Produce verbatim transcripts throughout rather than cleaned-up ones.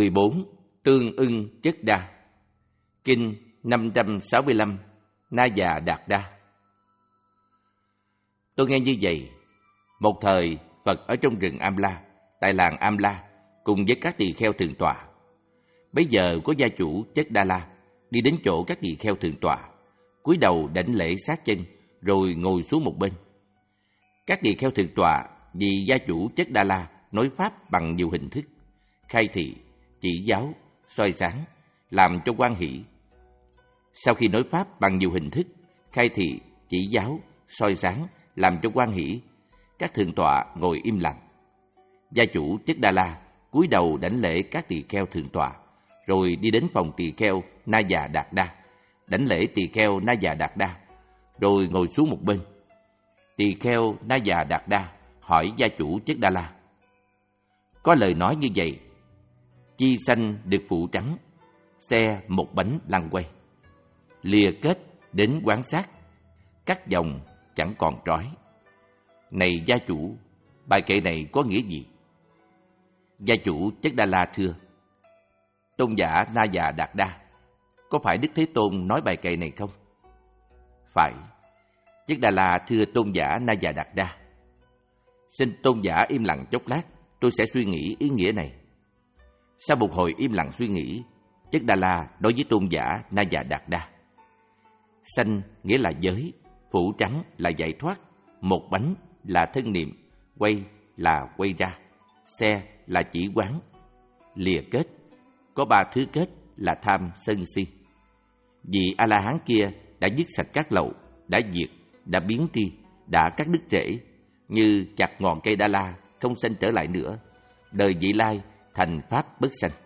mười bốn. Tương ưng chất đa. Kinh năm trăm sáu mươi lăm. Na Già Đạt Đa. Tôi nghe như vậy. Một thời, Phật ở trong rừng Am La, tại làng Am La, cùng với các tỳ kheo thượng tọa. Bấy giờ có gia chủ Chất Đa La đi đến chỗ các tỳ kheo thượng tọa, cúi đầu đảnh lễ sát chân, rồi ngồi xuống một bên. Các tỳ kheo thượng tọa vì gia chủ Chất Đa La nói pháp bằng nhiều hình thức, khai thị, chỉ giáo, soi sáng, làm cho hoan hỷ. Sau khi nói pháp bằng nhiều hình thức, khai thị, chỉ giáo, soi sáng, làm cho hoan hỷ, các thượng tọa ngồi im lặng. Gia chủ Chất Đa La cúi đầu đảnh lễ các tỳ kheo thượng tọa, rồi đi đến phòng tỳ kheo Na Già Đạt Đa, đảnh lễ tỳ kheo Na Già Đạt Đa, rồi ngồi xuống một bên. Tỳ kheo Na Già Đạt Đa hỏi gia chủ Chất Đa La: có lời nói như vậy, chi xanh được phủ trắng, xe một bánh lăn quay, lìa kết đến quán sát, cắt dòng chẳng còn trói. Này gia chủ, bài kệ này có nghĩa gì? Gia chủ Chất Đa La thưa: tôn giả Na Già Đạt Đa, có phải Đức Thế Tôn nói bài kệ này không? Phải. Chất Đa La thưa tôn giả Na Già Đạt Đa: xin tôn giả im lặng chốc lát, tôi sẽ suy nghĩ ý nghĩa này. Sau một hồi im lặng suy nghĩ, Chất Đa La nói với tôn giả Na Già Đạt Đa: xanh nghĩa là giới, phủ trắng là giải thoát, một bánh là thân niệm, quay là quay ra, xe là chỉ quán, lìa kết, có ba thứ kết là tham sân si. Vì A-la-hán kia đã dứt sạch các lậu, đã diệt, đã biến tri, đã cắt đứt rễ, như chặt ngọn cây Đa La không sanh trở lại nữa, đời vị lai thành pháp bất sanh.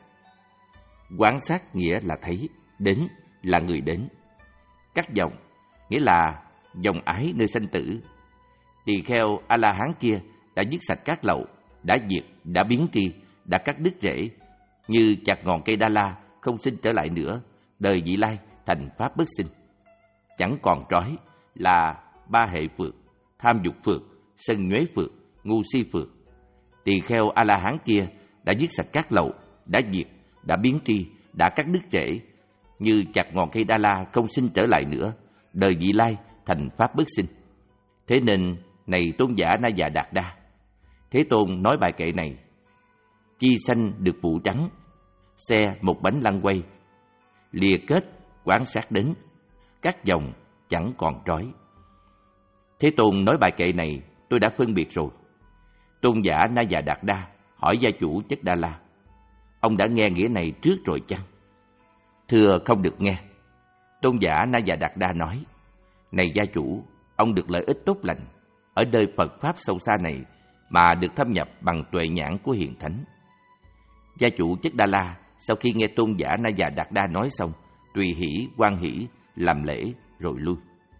Quán sát nghĩa là thấy, đến là người đến. Cắt dòng nghĩa là dòng ái nơi sanh tử. Tỳ kheo A-la-hán kia đã dứt sạch các lậu, đã diệt, đã biến tri, đã cắt đứt rễ, như chặt ngọn cây Đa La không sinh trở lại nữa, đời vị lai thành pháp bất sinh. Chẳng còn trói là ba hệ phược: tham dục phược, sân nhuế phược, ngu si phược. Tỳ kheo A-la-hán kia đã dứt sạch các lậu, đã diệt, đã biến tri, đã cắt đứt rễ, như chặt ngọn cây Đa La không sinh trở lại nữa, đời vị lai thành pháp bất sinh. Thế nên, này tôn giả Na Già Đạt Đa, Thế Tôn nói bài kệ này: chi xanh được phủ trắng, xe một bánh lăn quay, lìa kết quán sát đến, các dòng chẳng còn trói. Thế Tôn nói bài kệ này tôi đã phân biệt rồi. Tôn giả Na Già Đạt Đa hỏi gia chủ Chất Đa La: ông đã nghe nghĩa này trước rồi chăng? Thưa không được nghe. Tôn giả Na Già Đạt Đa nói: này gia chủ, ông được lợi ích tốt lành ở nơi Phật Pháp sâu xa này mà được thâm nhập bằng tuệ nhãn của Hiền Thánh. Gia chủ Chất Đa La sau khi nghe tôn giả Na Già Đạt Đa nói xong, tùy hỷ, hoan hỷ, làm lễ rồi lui.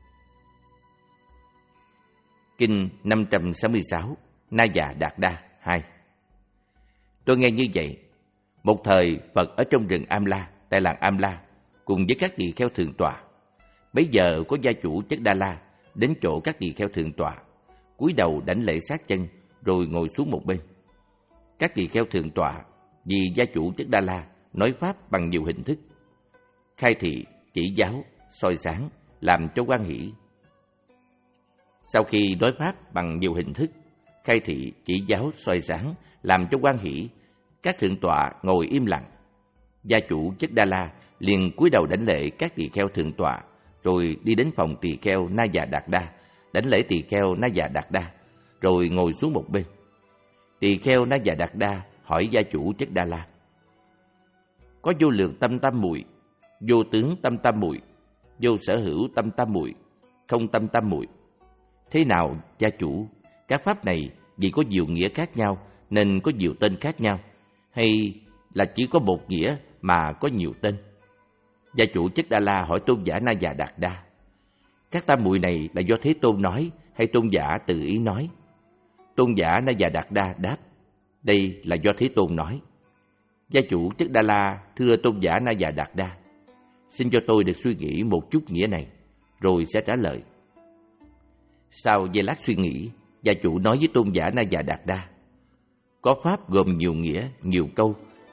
Kinh năm trăm sáu mươi sáu. Na Già Đạt Đa hai. Tôi nghe như vậy. Một thời, Phật ở trong rừng Am La, tại làng Am La, cùng với các tỳ kheo thượng tọa. Bấy giờ có gia chủ Chất Đa La đến chỗ các tỳ kheo thượng tọa, cúi đầu đảnh lễ sát chân, rồi ngồi xuống một bên. Các tỳ kheo thượng tọa vì gia chủ Chất Đa La nói pháp bằng nhiều hình thức, khai thị, chỉ giáo, soi sáng, làm cho hoan hỷ. Sau khi nói pháp bằng nhiều hình thức, khai thị, chỉ giáo, soi sáng, làm cho hoan hỷ, các thượng tọa ngồi im lặng. Gia chủ Chất Đa La liền cúi đầu đảnh lễ các tỳ kheo thượng tọa, rồi đi đến phòng tỳ kheo Na Già Đạt Đa, đảnh lễ tỳ kheo Na Già Đạt Đa, rồi ngồi xuống một bên. Tỳ kheo Na Già Đạt Đa hỏi gia chủ Chất Đa La: có vô lượng tâm tam muội, vô tướng tâm tam muội, vô sở hữu tâm tam muội, không tâm tam muội. Thế nào gia chủ, các pháp này vì có nhiều nghĩa khác nhau nên có nhiều tên khác nhau, hay là chỉ có một nghĩa mà có nhiều tên? Gia chủ Chất Đa La hỏi tôn giả Na Già Đạt Đa: các tam muội này là do Thế Tôn nói hay tôn giả tự ý nói? Tôn giả Na Già Đạt Đa đáp: đây là do Thế Tôn nói. Gia chủ Chất Đa La thưa tôn giả Na Già Đạt Đa: xin cho tôi được suy nghĩ một chút nghĩa này, rồi sẽ trả lời. Sau giây lát suy nghĩ, gia chủ nói với tôn giả Na Già Đạt Đa: có pháp gồm nhiều nghĩa, nhiều câu,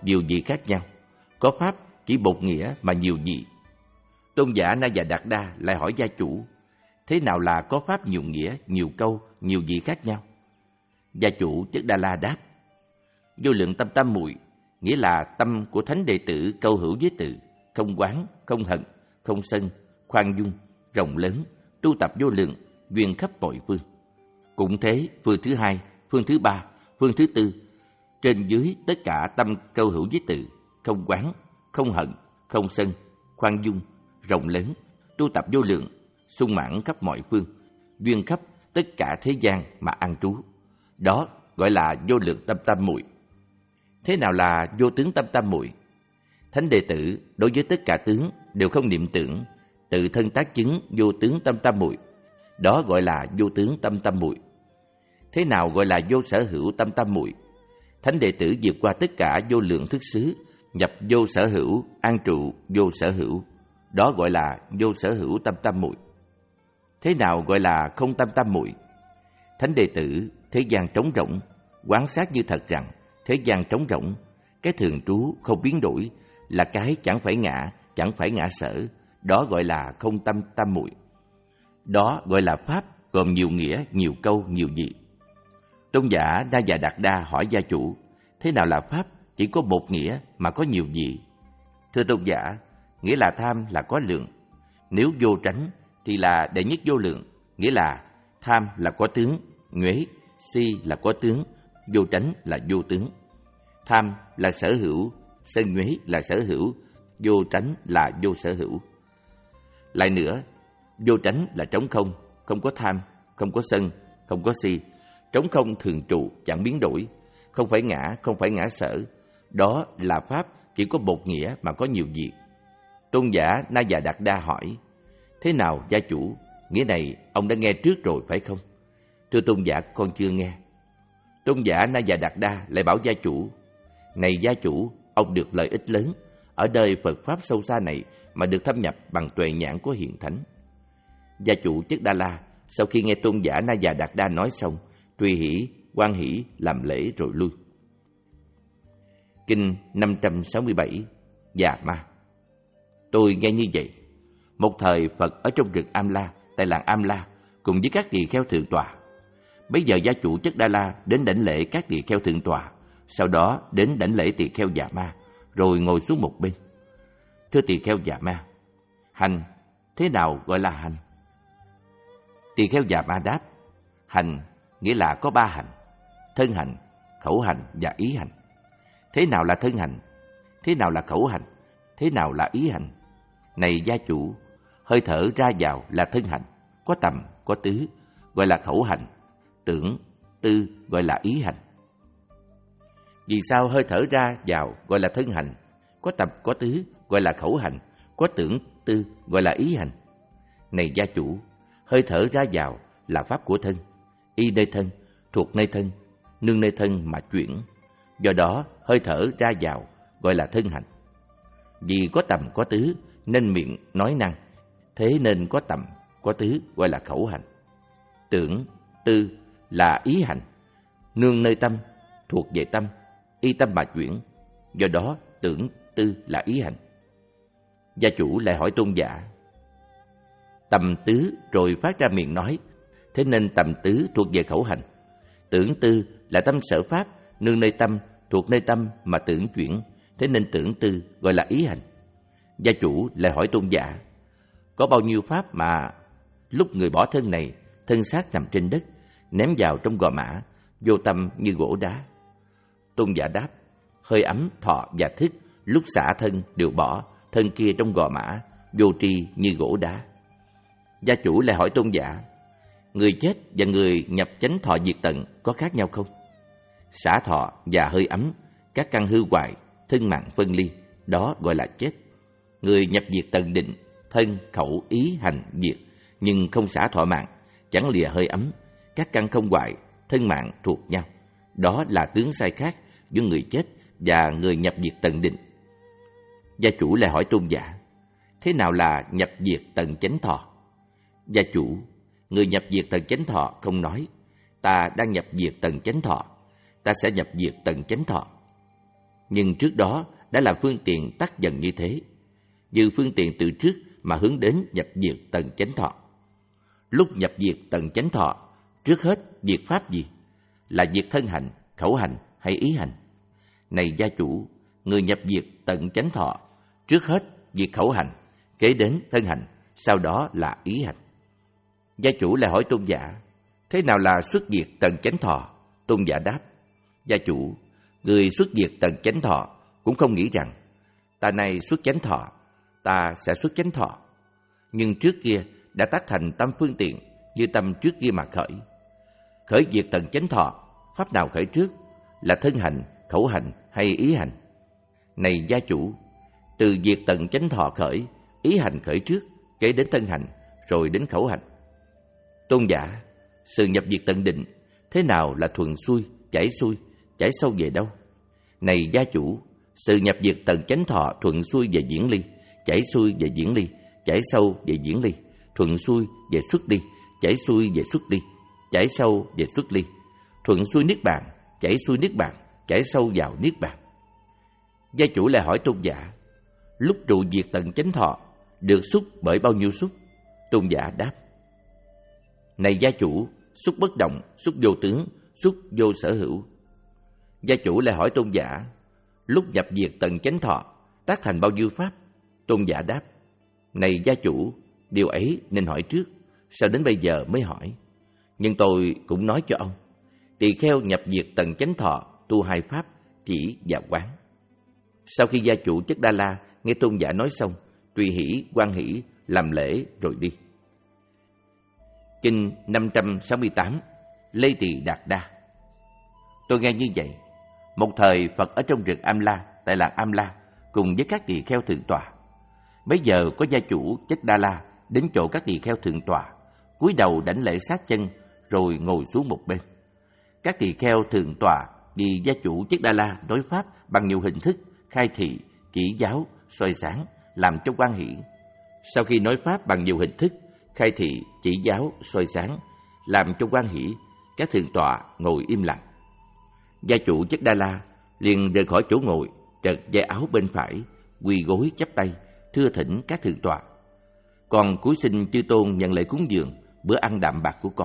nhiều vị khác nhau. Có pháp chỉ một nghĩa mà nhiều vị. Tôn giả Na Già Đạt Đa lại hỏi gia chủ, thế nào là có pháp nhiều nghĩa, nhiều câu, nhiều vị khác nhau? Gia chủ Chất Đa La đáp, vô lượng tâm tam muội nghĩa là tâm của thánh đệ tử câu hữu với từ, không oán, không hận, không sân, khoan dung, rộng lớn, tu tập vô lượng, duyên khắp mọi phương. Cũng thế, phương thứ hai, phương thứ ba, phương thứ tư, trên dưới tất cả tâm câu hữu với từ, không oán, không hận, không sân, khoan dung, rộng lớn, tu tập vô lượng, sung mãn khắp mọi phương, duyên khắp tất cả thế gian mà an trú. Đó gọi là vô lượng tâm tam muội. Thế nào là vô tướng tâm tam muội? Thánh đệ tử đối với tất cả tướng đều không niệm tưởng, tự thân tác chứng vô tướng tâm tam muội. Đó gọi là vô tướng tâm tam muội. Thế nào gọi là vô sở hữu tâm tam muội? Thánh đệ tử vượt qua tất cả vô lượng thức xứ, nhập vô sở hữu, an trụ vô sở hữu. Đó gọi là vô sở hữu tâm tam muội. Thế nào gọi là không tâm tam muội? Thánh đệ tử thế gian trống rỗng, quán sát như thật rằng thế gian trống rỗng, cái thường trú không biến đổi, là cái chẳng phải ngã, chẳng phải ngã sở. Đó gọi là không tâm tam muội. Đó gọi là pháp gồm nhiều nghĩa, nhiều câu, nhiều vị. Tôn giả Na Già Đạt Đa hỏi gia chủ, thế nào là pháp chỉ có một nghĩa mà có nhiều vị? Thưa tôn giả, nghĩa là tham là có lượng. Nếu vô tránh thì là đệ nhất vô lượng, nghĩa là tham là có tướng, nhuế, si là có tướng, vô tránh là vô tướng. Tham là sở hữu, sân nhuế là sở hữu, vô tránh là vô sở hữu. Lại nữa, vô tránh là trống không, không có tham, không có sân, không có si. Trống không thường trụ, chẳng biến đổi, không phải ngã, không phải ngã sở. Đó là pháp chỉ có một nghĩa mà có nhiều vị. Tôn giả Na Già Đạt Đa hỏi, thế nào gia chủ, nghĩa này ông đã nghe trước rồi phải không? Thưa tôn giả, con chưa nghe. Tôn giả Na Già Đạt Đa lại bảo gia chủ, này gia chủ, ông được lợi ích lớn, ở đời Phật Pháp sâu xa này mà được thâm nhập bằng tuệ nhãn của Hiền Thánh. Gia chủ Chất Đa La sau khi nghe tôn giả Na Già Đạt Đa nói xong, tùy hỷ, hoan hỷ làm lễ rồi lui. Kinh năm trăm sáu mươi bảy, Già Ma. Tôi nghe như vậy. Một thời Phật ở trong rừng Am La, tại làng Am La, cùng với các tỳ kheo thượng tọa. Bây giờ gia chủ Chất Đa La đến đảnh lễ các tỳ kheo thượng tọa, sau đó đến đảnh lễ tỳ kheo Già Ma, rồi ngồi xuống một bên. Thưa tỳ kheo Già Ma, hành, thế nào gọi là hành? Tỳ kheo Già Ma đáp, hành nghĩa là có ba hành: thân hành, khẩu hành và ý hành. Thế nào là thân hành? Thế nào là khẩu hành? Thế nào là ý hành? Này gia chủ, hơi thở ra vào là thân hành, có tầm, có tứ, gọi là khẩu hành. Tưởng, tư gọi là ý hành. Vì sao hơi thở ra vào gọi là thân hành, có tầm, có tứ gọi là khẩu hành, có tưởng, tư gọi là ý hành? Này gia chủ, hơi thở ra vào là pháp của thân, y nơi thân, thuộc nơi thân, nương nơi thân mà chuyển. Do đó, hơi thở ra vào gọi là thân hành. Vì có tầm có tứ nên miệng nói năng, thế nên có tầm có tứ gọi là khẩu hành. Tưởng, tư là ý hành, nương nơi tâm, thuộc về tâm, y tâm mà chuyển. Do đó, tưởng, tư là ý hành. Gia chủ lại hỏi tôn giả, tầm tứ rồi phát ra miệng nói, thế nên tầm tứ thuộc về khẩu hành. Tưởng tư là tâm sở pháp, nương nơi tâm, thuộc nơi tâm mà tưởng chuyển, thế nên tưởng tư gọi là ý hành. Gia chủ lại hỏi tôn giả, có bao nhiêu pháp mà lúc người bỏ thân này, thân xác nằm trên đất, ném vào trong gò mã, vô tâm như gỗ đá? Tôn giả đáp, hơi ấm, thọ và thức lúc xả thân đều bỏ, thân kia trong gò mã, vô tri như gỗ đá. Gia chủ lại hỏi tôn giả, người chết và người nhập chánh thọ diệt tận có khác nhau không? Xả thọ và hơi ấm, các căn hư hoại, thân mạng phân ly, đó gọi là chết. Người nhập diệt tận định, thân, khẩu, ý, hành, diệt, nhưng không xả thọ mạng, chẳng lìa hơi ấm, các căn không hoại, thân mạng thuộc nhau. Đó là tướng sai khác giữa người chết và người nhập diệt tận định. Gia chủ lại hỏi tôn giả, thế nào là nhập diệt tận chánh thọ? Gia chủ, người nhập diệt tận chánh thọ không nói, ta đang nhập diệt tận chánh thọ, ta sẽ nhập diệt tận chánh thọ. nhưng trước đó đã là phương tiện tắt dần như thế. Như phương tiện từ trước mà hướng đến nhập diệt tầng chánh thọ. Lúc nhập diệt tầng chánh thọ, trước hết diệt pháp gì? Là diệt thân hành, khẩu hành hay ý hành? Này gia chủ, người nhập diệt tầng chánh thọ, trước hết diệt khẩu hành, kế đến thân hành, sau đó là ý hành. Gia chủ lại hỏi tôn giả, thế nào là xuất diệt tầng chánh thọ? Tôn giả đáp, gia chủ, người xuất diệt tầng chánh thọ cũng không nghĩ rằng ta này xuất chánh thọ, ta sẽ xuất chánh thọ. Nhưng trước kia đã tác thành tâm phương tiện như tâm trước kia mà khởi. Khởi diệt tầng chánh thọ, pháp nào khởi trước? Là thân hành, khẩu hành hay ý hành? Này gia chủ, từ diệt tầng chánh thọ khởi, ý hành khởi trước, kế đến thân hành, rồi đến khẩu hành. Tôn giả, sự nhập diệt tận định, thế nào là thuận xuôi, chảy xuôi, chảy sâu về đâu? Này gia chủ, sự nhập diệt tầng chánh thọ thuận xuôi về diễn ly, chảy xuôi về diễn ly, chảy sâu về diễn ly, thuận xuôi về xuất ly, chảy xuôi về xuất ly, chảy sâu về xuất ly, thuận xuôi niết bàn, chảy xuôi niết bàn, chảy sâu vào niết bàn. Gia chủ lại hỏi tôn giả, lúc trụ diệt tầng chánh thọ được xúc bởi bao nhiêu xúc? Tôn giả đáp, này gia chủ, xúc bất động, xúc vô tướng, xúc vô sở hữu. Gia chủ lại hỏi tôn giả, lúc nhập diệt tầng chánh thọ tác thành bao nhiêu pháp? Tôn giả đáp, này gia chủ, điều ấy nên hỏi trước, sao đến bây giờ mới hỏi? Nhưng tôi cũng nói cho ông, tỳ kheo nhập diệt tầng chánh thọ tu hai pháp, chỉ và quán. Sau khi gia chủ Chất Đa La nghe tôn giả nói xong, tùy hỷ hoan hỷ làm lễ rồi đi. Kinh năm trăm sáu mươi tám, Lê Tỳ Đạt Đa. Tôi nghe như vậy, một thời Phật ở trong rừng Am La, tại làng Am La, cùng với các tỳ kheo thượng tọa. Bấy giờ có gia chủ Chất Đa La đến chỗ các tỳ kheo thượng tọa, cúi đầu đảnh lễ sát chân, rồi ngồi xuống một bên. Các tỳ kheo thượng tọa vì gia chủ Chất Đa La nói pháp bằng nhiều hình thức, khai thị, chỉ giáo, soi sáng, làm cho hoan hỷ. Sau khi nói pháp bằng nhiều hình thức, khai thị, chỉ giáo, soi sáng, làm cho hoan hỷ, các thượng tọa ngồi im lặng. Gia chủ Chất Đa La liền rời khỏi chỗ ngồi, trật vai áo bên phải, quỳ gối chắp tay, thưa thỉnh các thượng tọa. Con cúi xin chư tôn nhận lễ cúng dường bữa ăn đạm bạc của con.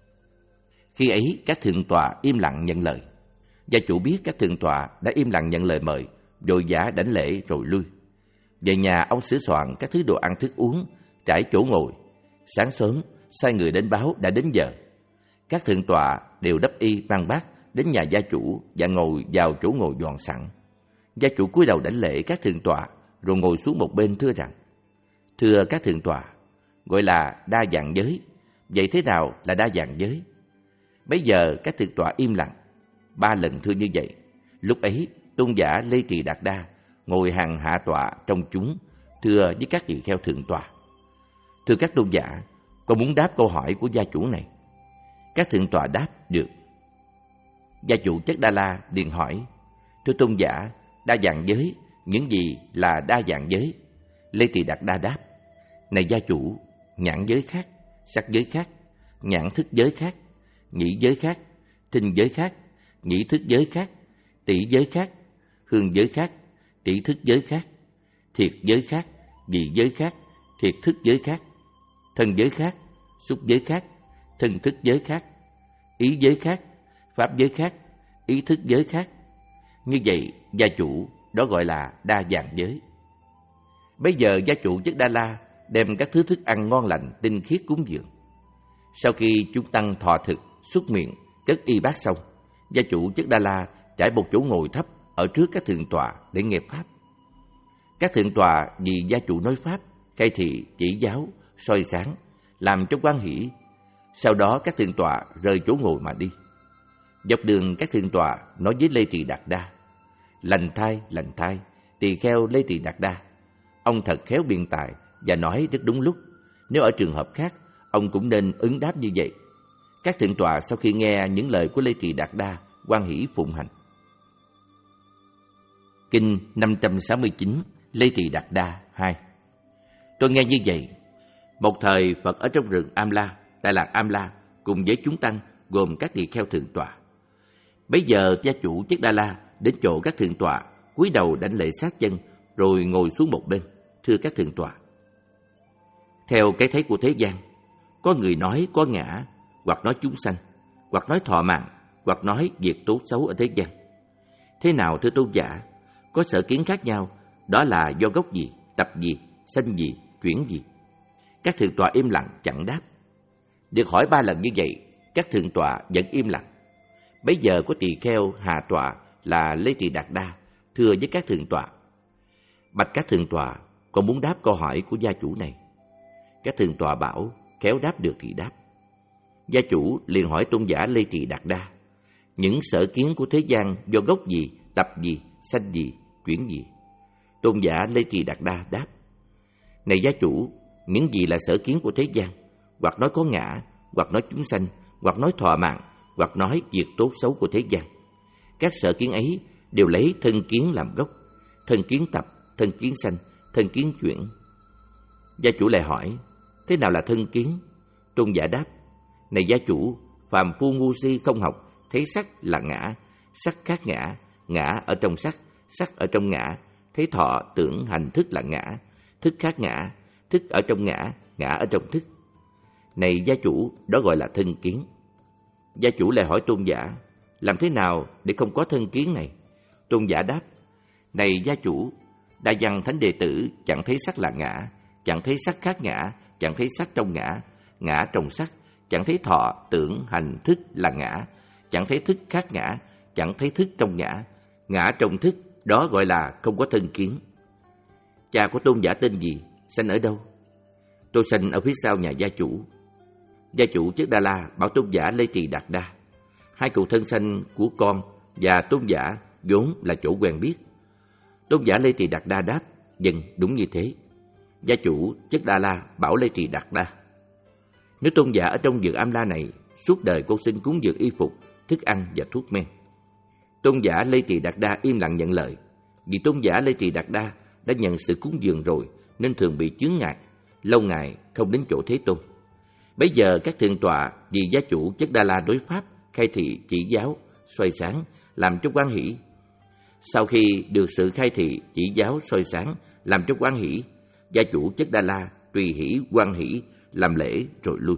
Khi ấy các thượng tọa im lặng nhận lời. Gia chủ biết các thượng tọa đã im lặng nhận lời mời, vội vã đảnh lễ rồi lui. Về nhà ông sửa soạn các thứ đồ ăn thức uống, trải chỗ ngồi. Sáng sớm sai người đến báo đã đến giờ. Các thượng tọa đều đắp y mang bát đến nhà gia chủ và ngồi vào chỗ ngồi dọn sẵn. Gia chủ cúi đầu đảnh lễ các thượng tọa rồi ngồi xuống một bên thưa rằng: Thưa các thượng tọa, gọi là đa dạng giới. Vậy thế nào là đa dạng giới? Bấy giờ các thượng tọa im lặng. Ba lần thưa như vậy. Lúc ấy tôn giả Lê Tỳ Đạt Đa ngồi hàng hạ tọa trong chúng, thưa với các tỳ kheo thượng tọa: Thưa các tôn giả, con muốn đáp câu hỏi của gia chủ này. Các thượng tọa đáp: Được. Gia chủ Chất Đa La liền hỏi: Thưa tôn giả, đa dạng giới, những gì là đa dạng giới? Lê Tỳ Đạt Đa đáp: Này gia chủ, nhãn giới khác, sắc giới khác, nhãn thức giới khác, nhĩ giới khác, thính giới khác, nhĩ thức giới khác, tỷ giới khác, hương giới khác, tỷ thức giới khác, thiệt giới khác, vị giới khác, thiệt thức giới khác, thân giới khác, xúc giới khác, thân thức giới khác, ý giới khác, pháp giới khác, ý thức giới khác. Như vậy, gia chủ đó gọi là đa dạng giới. Bây giờ gia chủ Chất Đa La đem các thứ thức ăn ngon lành, tinh khiết cúng dường. Sau khi chúng tăng thọ thực, xuất miệng, cất y bát xong, gia chủ Chất Đa La trải một chỗ ngồi thấp ở trước các thượng tọa để nghe pháp. Các thượng tọa vì gia chủ nói pháp, khai thị, chỉ giáo, soi sáng, làm cho hoan hỷ. Sau đó các thượng tọa rời chỗ ngồi mà đi. Dọc đường các thượng tọa nói với Lê Tỳ Đạt Đa: Lành thai, lành thai, tỳ kheo Lê Tỳ Đạt Đa, ông thật khéo biện tài và nói rất đúng lúc. Nếu ở trường hợp khác, ông cũng nên ứng đáp như vậy. Các thượng tọa sau khi nghe những lời của Lê Tỳ Đạt Đa, hoan hỷ phụng hành. Kinh năm trăm sáu mươi chín, Lê Tỳ Đạt Đa hai. Tôi nghe như vậy, một thời Phật ở trong rừng Am La, tại làng Am La, cùng với chúng tăng gồm các tỳ kheo thượng tọa. Bấy giờ gia chủ Chất Đa La đến chỗ các thượng tọa, cúi đầu đảnh lễ sát chân, rồi ngồi xuống một bên, thưa các thượng tọa. Theo cái thấy của thế gian, có người nói có ngã, hoặc nói chúng sanh, hoặc nói thọ mạng, hoặc nói việc tốt xấu ở thế gian. Thế nào thưa tôn giả? Có sở kiến khác nhau, đó là do gốc gì, tập gì, sanh gì, chuyển gì? Các thượng tọa im lặng chẳng đáp. Được hỏi ba lần như vậy, các thượng tọa vẫn im lặng. Bấy giờ có tỳ kheo hạ tọa là Lê Tỳ Đạt Đa thưa với các thượng tọa: bạch các thượng tọa, con muốn đáp câu hỏi của gia chủ này. Các thượng tọa bảo khéo đáp được thì đáp. Gia chủ liền hỏi tôn giả Lê Tỳ Đạt Đa: những sở kiến của thế gian do gốc gì, tập gì, sanh gì, chuyển gì? Tôn giả Lê Tỳ Đạt Đa đáp: này gia chủ, những gì là sở kiến của thế gian, hoặc nói có ngã, hoặc nói chúng sanh, hoặc nói thọ mạng, hoặc nói việc tốt xấu của thế gian. Các sở kiến ấy đều lấy thân kiến làm gốc, thân kiến tập, thân kiến sanh, thân kiến chuyển. Gia chủ lại hỏi: thế nào là thân kiến? Tôn giả đáp: này gia chủ, phàm phu ngu si không học, thấy sắc là ngã, sắc khác ngã, ngã ở trong sắc, sắc ở trong ngã, thấy thọ, tưởng, hành, thức là ngã, thức khác ngã, thức ở trong ngã, ngã ở trong thức. Này gia chủ, đó gọi là thân kiến. Gia chủ lại hỏi tôn giả: làm thế nào để không có thân kiến này? Tôn giả đáp: này gia chủ, Đại Văn Thánh đệ tử chẳng thấy sắc là ngã, chẳng thấy sắc khác ngã, chẳng thấy sắc trong ngã, ngã trong sắc, chẳng thấy thọ, tưởng, hành, thức là ngã, chẳng thấy thức khác ngã, chẳng thấy thức trong ngã, ngã trong thức, đó gọi là không có thân kiến. Cha của tôn giả tên gì? Sanh ở đâu? Tôi sanh ở phía sau nhà gia chủ. Gia chủ Chất Đa La bảo tôn giả Lê Tỳ Đạt Đa: hai cậu thân sanh của con và tôn giả vốn là chỗ quen biết. Tôn giả Lê Tỳ Đạt Đa đáp: vâng, đúng như thế. Gia chủ Chất Đa La bảo Lê Tỳ Đạt Đa: nếu tôn giả ở trong vườn Am La này, suốt đời con xin cúng dường y phục, thức ăn và thuốc men. Tôn giả Lê Tỳ Đạt Đa im lặng nhận lời. Vì tôn giả Lê Tỳ Đạt Đa đã nhận sự cúng dường rồi nên thường bị chướng ngại, lâu ngày không đến chỗ Thế Tôn. Bấy giờ các thượng tọa vì gia chủ Chất Đa La đối pháp, khai thị, chỉ giáo, soi sáng, làm cho hoan hỷ. Sau khi được sự khai thị, chỉ giáo, soi sáng, làm cho hoan hỷ, gia chủ Chất Đa La tùy hỷ, hoan hỷ, làm lễ rồi lui.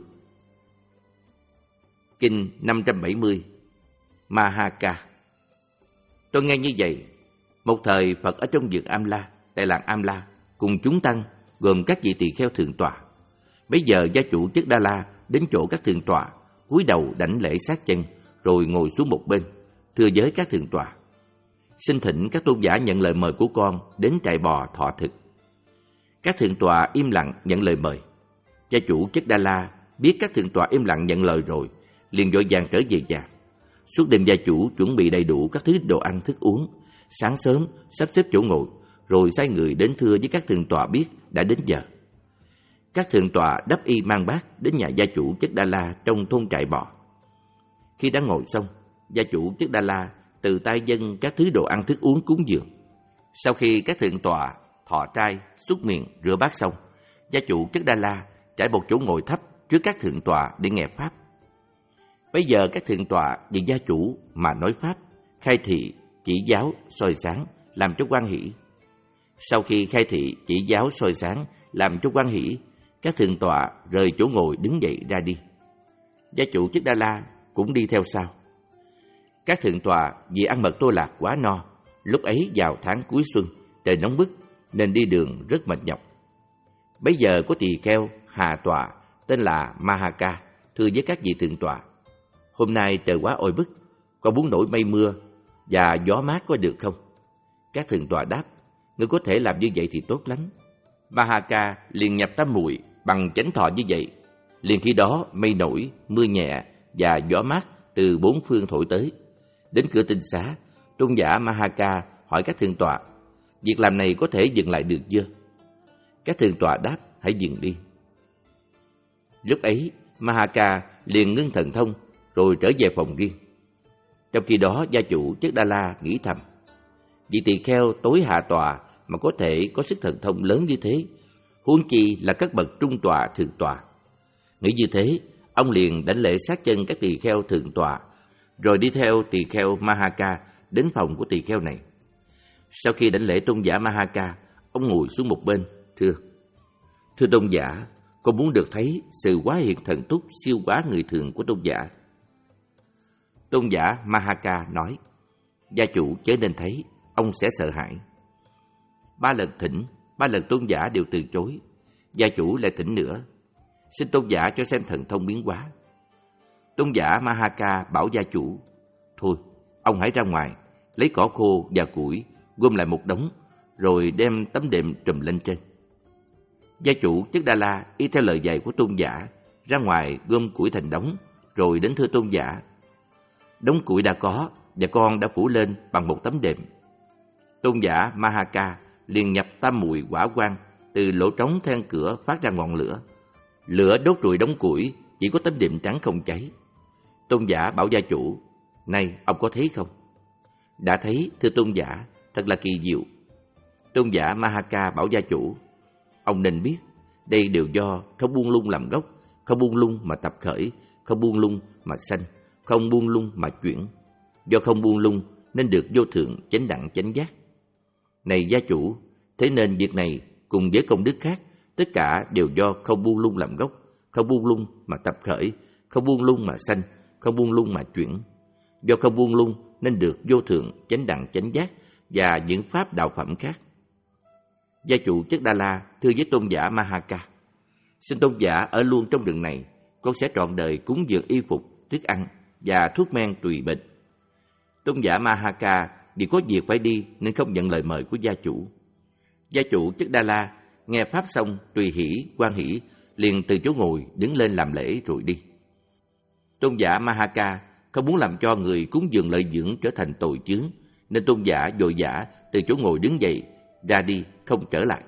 Kinh năm trăm bảy mươi Mahaka. Tôi nghe như vậy, một thời Phật ở trong vườn Am La, tại làng Am La, cùng chúng tăng gồm các vị tỳ kheo thượng tọa. Bấy giờ gia chủ Chất Đa La đến chỗ các thượng tọa, cúi đầu đảnh lễ sát chân, rồi ngồi xuống một bên, thưa với các thượng tọa: xin thỉnh các tôn giả nhận lời mời của con đến trại bò thọ thực. Các thượng tọa im lặng nhận lời mời. Gia chủ Chất Đa La biết các thượng tọa im lặng nhận lời rồi, liền vội vàng trở về nhà. Suốt đêm gia chủ chuẩn bị đầy đủ các thứ đồ ăn thức uống, sáng sớm sắp xếp chỗ ngồi, rồi sai người đến thưa với các thượng tọa biết đã đến giờ. Các thượng tọa đắp y mang bát đến nhà gia chủ Chất Đa La trong thôn trại bò. Khi đã ngồi xong, gia chủ Chất Đa La từ tay dâng các thứ đồ ăn thức uống cúng dường. Sau khi các thượng tọa thọ trai, súc miệng, rửa bát xong, gia chủ Chất Đa La trải một chỗ ngồi thấp trước các thượng tọa để nghe pháp. Bây giờ các thượng tọa vì gia chủ mà nói pháp, khai thị, chỉ giáo, soi sáng, làm cho hoan hỷ. Sau khi khai thị, chỉ giáo, soi sáng, làm cho hoan hỷ, các thượng tọa rời chỗ ngồi đứng dậy ra đi. Gia chủ Chất Đa La cũng đi theo sau. Các thượng tọa vì ăn mật tô lạc quá no, lúc ấy vào tháng cuối xuân, trời nóng bức nên đi đường rất mệt nhọc. Bấy giờ có tỳ kheo hạ tọa tên là Mahaka thưa với các vị thượng tọa: hôm nay trời quá oi bức, con muốn nổi mây mưa và gió mát có được không? Các thượng tọa đáp: ngươi có thể làm như vậy thì tốt lắm. Mahaka liền nhập tam muội bằng chánh thọ như vậy. Liền khi đó mây nổi, mưa nhẹ và gió mát từ bốn phương thổi tới. Đến cửa tinh xá, tôn giả Mahaka hỏi các thượng tọa: việc làm này có thể dừng lại được chưa? Các thượng tọa đáp: hãy dừng đi. Lúc ấy Mahaka liền ngưng thần thông rồi trở về phòng riêng. Trong khi đó gia chủ Chất Đa La nghĩ thầm: vị tỳ kheo tối hạ tọa mà có thể có sức thần thông lớn như thế, huống chi là các bậc trung tọa, thượng tọa. Nghĩ như thế, ông liền đảnh lễ sát chân các tỳ kheo thượng tọa, rồi đi theo tỳ kheo Mahaka đến phòng của tỳ kheo này. Sau khi đảnh lễ tôn giả Mahaka, ông ngồi xuống một bên, thưa: Thưa tôn giả, con muốn được thấy sự hóa hiện thần túc siêu quá người thường của tôn giả. Tôn giả Mahaka nói: Gia chủ chớ nên thấy, ông sẽ sợ hãi. Ba lần thỉnh, ba lần tôn giả đều từ chối. Gia chủ lại thỉnh nữa: Xin tôn giả cho xem thần thông biến hóa. Tôn giả Mahaka bảo gia chủ: Thôi, ông hãy ra ngoài, lấy cỏ khô và củi, gom lại một đống, rồi đem tấm đệm trùm lên trên. Gia chủ Chất Đa La y theo lời dạy của tôn giả, ra ngoài gom củi thành đống, rồi đến thưa tôn giả: Đống củi đã có, và con đã phủ lên bằng một tấm đệm. Tôn giả Mahaka liền nhập tam muội hỏa quang từ lỗ trống then cửa phát ra ngọn lửa. Lửa đốt trụi đống củi, chỉ có tấm đệm trắng không cháy. Tôn giả bảo gia chủ: Này, ông có thấy không? Đã thấy, thưa tôn giả, thật là kỳ diệu. Tôn giả Mahaka bảo gia chủ: Ông nên biết, đây đều do không buông lung làm gốc, không buông lung mà tập khởi, không buông lung mà sanh, không buông lung mà chuyển. Do không buông lung nên được vô thượng chánh đẳng chánh giác. Này gia chủ, thế nên việc này cùng với công đức khác, tất cả đều do không buông lung làm gốc, không buông lung mà tập khởi, không buông lung mà sanh, không buông lung mà chuyển. Do không buông lung nên được vô thượng chánh đẳng chánh giác và những pháp đạo phẩm khác. Gia chủ Chất Đa La thưa với tôn giả Mahaka: Xin tôn giả ở luôn trong rừng này, con sẽ trọn đời cúng dường y phục, thức ăn và thuốc men tùy bệnh. Tôn giả Mahaka vì có việc phải đi nên không nhận lời mời của gia chủ. Gia chủ Chất Đa La nghe pháp xong, tùy hỷ, hoan hỷ, liền từ chỗ ngồi đứng lên làm lễ rồi đi. Tôn giả Mahaka không muốn làm cho người cúng dường lợi dưỡng trở thành tội chướng, nên tôn giả vội vã từ chỗ ngồi đứng dậy, ra đi không trở lại.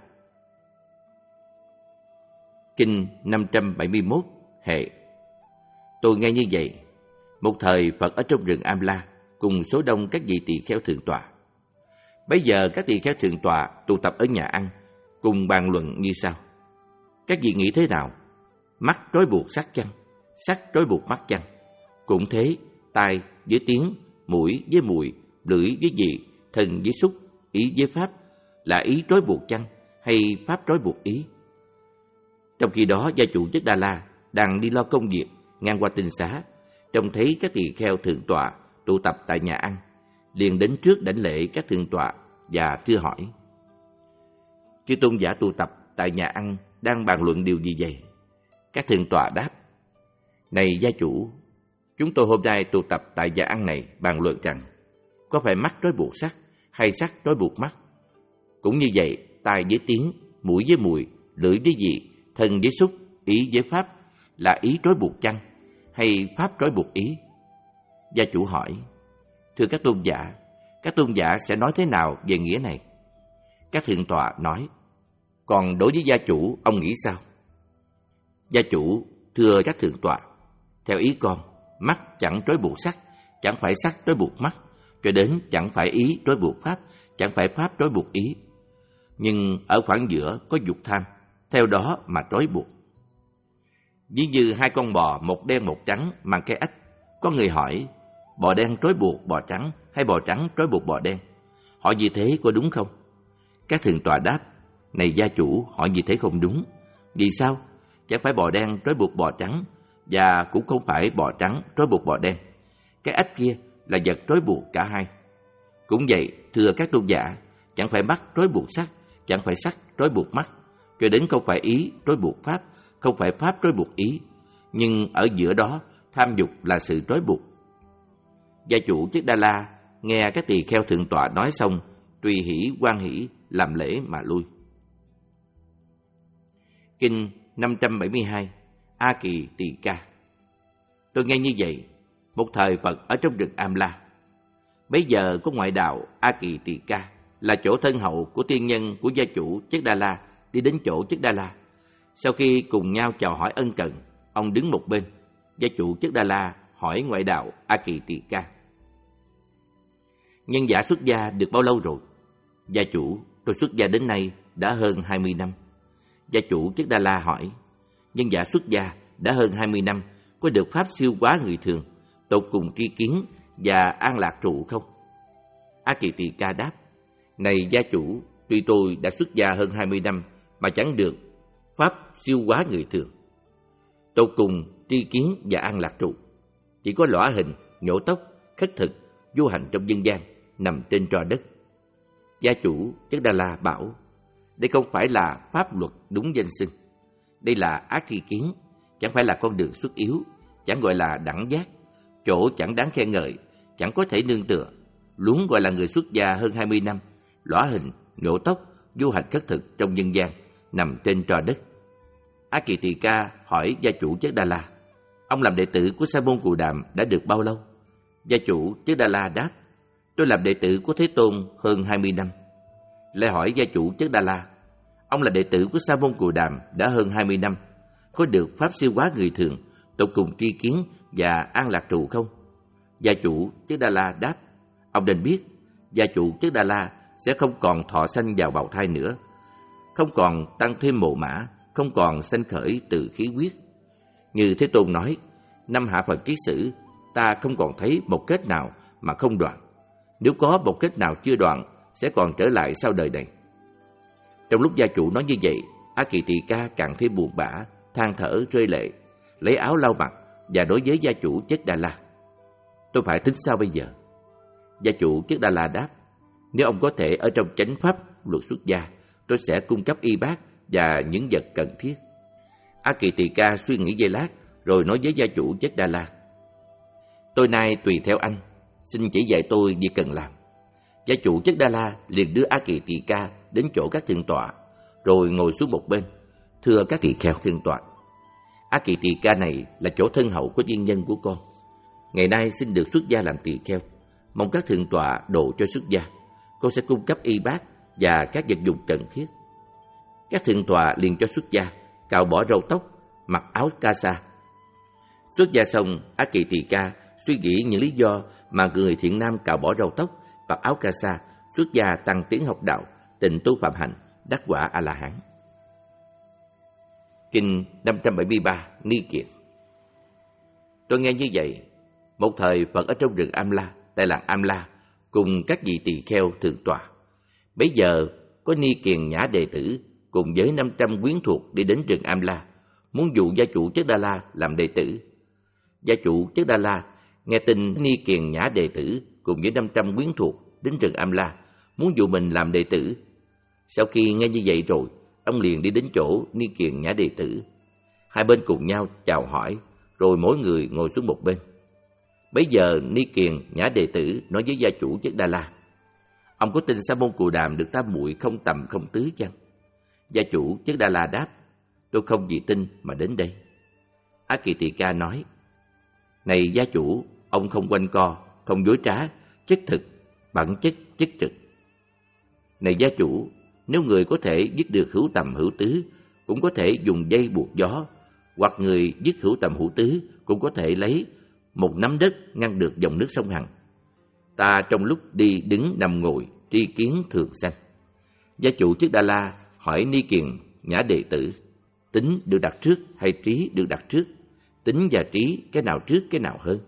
Kinh năm trăm bảy mươi mốt hệ. Tôi nghe như vậy. Một thời Phật ở trong rừng Am-la cùng số đông các vị tỳ kheo thượng tọa. Bây giờ các tỳ kheo thượng tọa tụ tập ở nhà ăn, cùng bàn luận như sau: Các vị nghĩ thế nào? Mắt trói buộc sắc chăng? Sắc trói buộc mắt chăng? Cũng thế, tai với tiếng, mũi với mùi, lưỡi với vị, thần với xúc, ý với pháp, là ý trói buộc chăng, hay pháp trói buộc ý? Trong khi đó, gia chủ Chất Đa La đang đi lo công việc, ngang qua tinh xá, trông thấy các tỳ kheo thượng tọa tụ tập tại nhà ăn, liền đến trước đảnh lễ các thượng tọa và thưa hỏi: Chư tôn giả tụ tập tại nhà ăn đang bàn luận điều gì vậy? Các thượng tọa đáp: Này gia chủ, chúng tôi hôm nay tụ tập tại nhà ăn này bàn luận rằng có phải mắt trói buộc sắc hay sắc trói buộc mắt? Cũng như vậy, tai với tiếng, mũi với mùi, lưỡi với vị, thân với xúc, ý với pháp, là ý trói buộc chăng, hay pháp trói buộc ý? Gia chủ hỏi: Thưa các tôn giả, các tôn giả sẽ nói thế nào về nghĩa này? Các thượng tọa nói: Còn đối với gia chủ, ông nghĩ sao? Gia chủ thưa các thượng tọa: Theo ý con, mắt chẳng trói buộc sắc, chẳng phải sắc trói buộc mắt, cho đến chẳng phải ý trói buộc pháp, chẳng phải pháp trói buộc ý. Nhưng ở khoảng giữa có dục tham, theo đó mà trói buộc. Ví như hai con bò, một đen một trắng, mang cái ách. Có người hỏi: Bò đen trói buộc bò trắng, hay bò trắng trói buộc bò đen? Hỏi như thế có đúng không? Các thượng tọa đáp: Này gia chủ, hỏi như thế không đúng. Vì sao? Chẳng phải bò đen trói buộc bò trắng, và cũng không phải bò trắng trói buộc bò đen. Cái ách kia là vật trói buộc cả hai. Cũng vậy, thưa các tôn giả, chẳng phải mắt trói buộc sắc, chẳng phải sắc trói buộc mắt, cho đến không phải ý trói buộc pháp, không phải pháp trói buộc ý. Nhưng ở giữa đó, tham dục là sự trói buộc. Gia chủ Chất Đa La nghe các tỳ kheo thượng tọa nói xong, tùy hỷ hoan hỷ, làm lễ mà lui. Kinh năm trăm bảy mươi hai A Kỳ Tỳ Ca. Tôi nghe như vậy. Một thời Phật ở trong rừng Am-la. Bây giờ có ngoại đạo A Kỳ Tỳ Ca, là chỗ thân hậu của tiên nhân của gia chủ Chất Đa La, đi đến chỗ Chất Đa La. Sau khi cùng nhau chào hỏi ân cần, ông đứng một bên. Gia chủ Chất Đa La hỏi ngoại đạo A Kỳ Tỳ Ca: Nhân giả xuất gia được bao lâu rồi? Gia chủ: Tôi xuất gia đến nay đã hơn hai mươi năm. Gia chủ Chất Đa La hỏi: Nhân giả xuất gia đã hơn hai mươi năm, có được pháp siêu quá người thường, tột cùng tri kiến và an lạc trụ không? A Kỳ Tỳ Ca đáp: Này gia chủ, tuy tôi đã xuất gia hơn hai mươi năm mà chẳng được pháp siêu quá người thường. Tôi cùng tri kiến và an lạc trụ, chỉ có lõa hình, nhổ tóc, khất thực, vô hành trong dân gian, nằm trên tro đất. Gia chủ Chất Đa La bảo, đây không phải là pháp luật đúng danh xưng. Đây là ác tri kiến, chẳng phải là con đường xuất yếu, chẳng gọi là đẳng giác, chỗ chẳng đáng khen ngợi, chẳng có thể nương tựa. Luống gọi là người xuất gia hơn hai mươi năm, lõa hình, nhổ tóc, vô hành khất thực trong dân gian, nằm trên tro đất. A Kỳ Tỳ Ca hỏi gia chủ Chất Đa La, ông làm đệ tử của Sa môn Cù Đàm đã được bao lâu? Gia chủ Chất Đa La đáp, tôi làm đệ tử của Thế Tôn hơn hai mươi năm. Lại hỏi gia chủ Chất Đa La, ông là đệ tử của Sa môn Cù Đàm đã hơn hai mươi năm, có được pháp siêu quá người thường, tột cùng tri kiến và an lạc trụ không? Gia chủ Chất Đa La đáp, ông nên biết, gia chủ Chất Đa La sẽ không còn thọ sanh vào bào thai nữa, không còn tăng thêm mồ mã, không còn sanh khởi từ khí huyết. Như Thế Tôn nói, năm hạ phần kiết sử, ta không còn thấy một kết nào mà không đoạn. Nếu có một kết nào chưa đoạn, sẽ còn trở lại sau đời này. Trong lúc gia chủ nói như vậy, A Kỳ Tỳ Ca càng thêm buồn bã, than thở rơi lệ, lấy áo lau mặt và đối với gia chủ Chất Đa La, tôi phải tính sao bây giờ? Gia chủ Chất Đa La đáp, nếu ông có thể ở trong chánh pháp luật xuất gia, tôi sẽ cung cấp y bác và những vật cần thiết. A Kỳ Tỳ Ca suy nghĩ giây lát, rồi nói với gia chủ Chất Đa La, tôi nay tùy theo anh, xin chỉ dạy tôi việc cần làm. Gia chủ Chất Đa La liền đưa A Kỳ Tỳ Ca đến chỗ các thượng tọa, rồi ngồi xuống một bên, thưa các tỳ kheo thượng tọa, A Kỳ Tỳ Ca này là chỗ thân hậu của duyên nhân của con. Ngày nay xin được xuất gia làm tỳ kheo, mong các thượng tọa độ cho xuất gia. Con sẽ cung cấp y bác và các vật dụng cần thiết. Các thượng tọa liền cho xuất gia, cạo bỏ râu tóc, mặc áo ca sa. Xuất gia xong, A Kỳ Tỳ Ca suy nghĩ những lý do mà người thiện nam cạo bỏ râu tóc, mặc áo ca sa, xuất gia tăng tiến học đạo, tịnh tu phạm hạnh, đắc quả A La Hán. Kinh năm trăm bảy mươi ba, Ni Kiệt. Tôi nghe như vậy, một thời Phật ở trong rừng Am La, tại làng Am La, cùng các vị tỳ kheo thượng tọa. Bấy giờ có Ni Kiền Nhã đệ tử cùng với năm trăm quyến thuộc đi đến rừng Am La, muốn dụ gia chủ Chất Đa La làm đệ tử. Gia chủ Chất Đa La nghe tin Ni Kiền Nhã đệ tử cùng với năm trăm quyến thuộc đến rừng Am La, muốn dụ mình làm đệ tử. Sau khi nghe như vậy rồi, ông liền đi đến chỗ Ni Kiền Nhã đệ tử. Hai bên cùng nhau chào hỏi, rồi mỗi người ngồi xuống một bên. Bấy giờ Ni Kiền Nhã đệ tử nói với gia chủ Chất Đa La, ông có tin Sa môn Cù Đàm được tam muội không tầm không tứ chăng? Gia chủ Chất Đa La đáp, tôi không vì tin mà đến đây. A Kỳ Tỳ Ca nói, này gia chủ, ông không quanh co, không dối trá, chất thực, bản chất chất trực. Này gia chủ, nếu người có thể dứt được hữu tầm hữu tứ, cũng có thể dùng dây buộc gió, hoặc người dứt hữu tầm hữu tứ cũng có thể lấy một nắm đất ngăn được dòng nước sông Hằng. Ta trong lúc đi đứng nằm ngồi, tri kiến thường sanh. Gia chủ Chất Đa La hỏi Ni Kiền Nhã đệ tử, tính được đặt trước hay trí được đặt trước? Tính và trí cái nào trước cái nào hơn?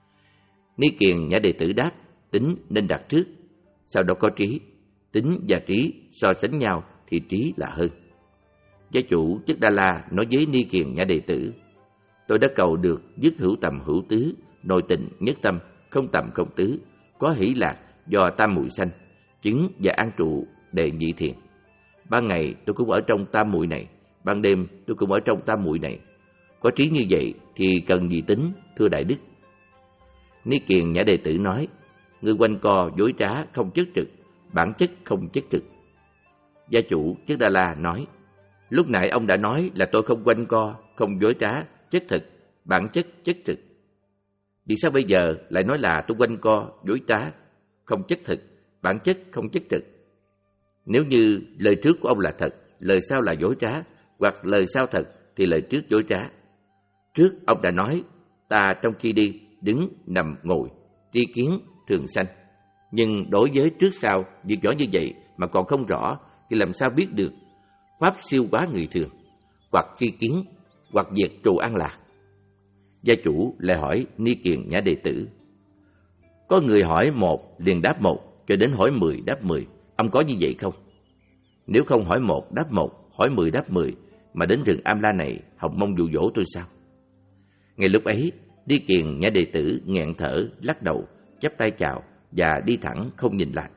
Ni Kiền Nhã đệ tử đáp, tính nên đặt trước, sau đó có trí. Tính và trí so sánh nhau thì trí là hơn. Gia chủ Chất Đa La nói với Ni Kiền Nhã đệ tử, tôi đã cầu được dứt hữu tầm hữu tứ, nội tình nhất tâm, không tầm không tứ, có hỷ lạc do tam muội sanh, chứng và an trụ đệ nhị thiền. Ban ngày tôi cũng ở trong tam muội này, ban đêm tôi cũng ở trong tam muội này. Có trí như vậy thì cần gì tính, thưa đại đức? Ni Kiền Nhã đệ tử nói, ngươi quanh co dối trá không chất trực, bản chất không chất thực. Gia chủ Chất Đa La nói, lúc nãy ông đã nói là tôi không quanh co, không dối trá, chất thực, bản chất chất thực. Vì sao bây giờ lại nói là tôi quanh co, dối trá, không chất thực, bản chất không chất thực? Nếu như lời trước của ông là thật, lời sau là dối trá, hoặc lời sau thật thì lời trước dối trá. Trước ông đã nói, ta trong khi đi, đứng, nằm, ngồi, tri kiến, thường sanh. Nhưng đối với trước sau, việc rõ như vậy mà còn không rõ, thì làm sao biết được pháp siêu quá người thường, hoặc tri kiến, hoặc việc trụ an lạc? Gia chủ lại hỏi Ni Kiền Nhã đệ tử. Có người hỏi một liền đáp một, cho đến hỏi mười đáp mười, ông có như vậy không? Nếu không hỏi một đáp một, hỏi mười đáp mười, mà đến rừng Am La này học mong dụ dỗ tôi sao? Ngay lúc ấy, Đi Kiền nhã đệ tử nghẹn thở, lắc đầu, chắp tay chào và đi thẳng không nhìn lại.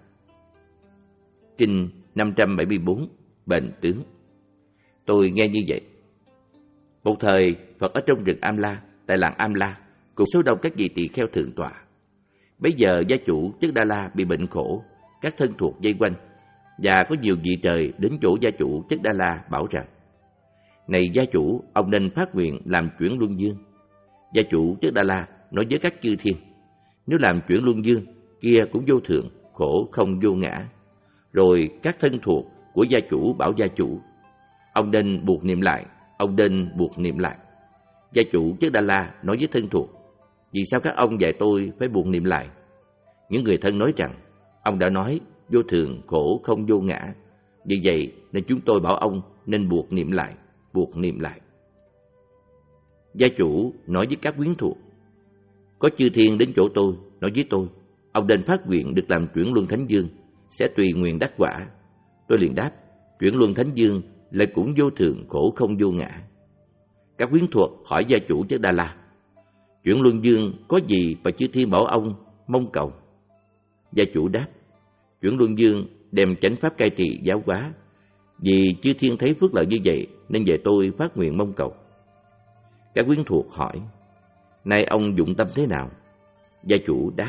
Kinh năm trăm bảy mươi bốn, Bệnh tướng. Tôi nghe như vậy. Một thời, Phật ở trong rừng Am La, tại làng Am La, cùng số đông các vị tỳ kheo thượng tọa. Bấy giờ gia chủ Chất Đa La bị bệnh khổ, các thân thuộc vây quanh, và có nhiều vị trời đến chỗ gia chủ Chất Đa La bảo rằng: này gia chủ, ông nên phát nguyện làm chuyển luân dương. Gia chủ Chất Đa La nói với các chư thiên: nếu làm chuyển luân dương, kia cũng vô thượng, khổ không vô ngã. Rồi các thân thuộc của gia chủ bảo gia chủ: ông nên buộc niệm lại, ông nên buộc niệm lại. Gia chủ Chất Đa La nói với thân thuộc: vì sao các ông dạy tôi phải buộc niệm lại? Những người thân nói rằng: ông đã nói vô thường, khổ không vô ngã, vì vậy nên chúng tôi bảo ông nên buộc niệm lại, buộc niệm lại. Gia chủ nói với các quyến thuộc: có chư thiên đến chỗ tôi, nói với tôi: ông nên phát nguyện được làm chuyển luân thánh dương, sẽ tùy nguyện đắc quả. Tôi liền đáp: chuyển luân thánh dương là cũng vô thường, khổ không vô ngã. Các quyến thuộc hỏi gia chủ Chất Đa La: chuyển luân dương có gì mà chư thiên bảo ông mong cầu? Gia chủ đáp: chuyển luân dương đem chánh pháp cai trị giáo hóa, vì chư thiên thấy phước lợi như vậy nên về tôi phát nguyện mong cầu. Các quyến thuộc hỏi: nay ông dụng tâm thế nào? Gia chủ đáp: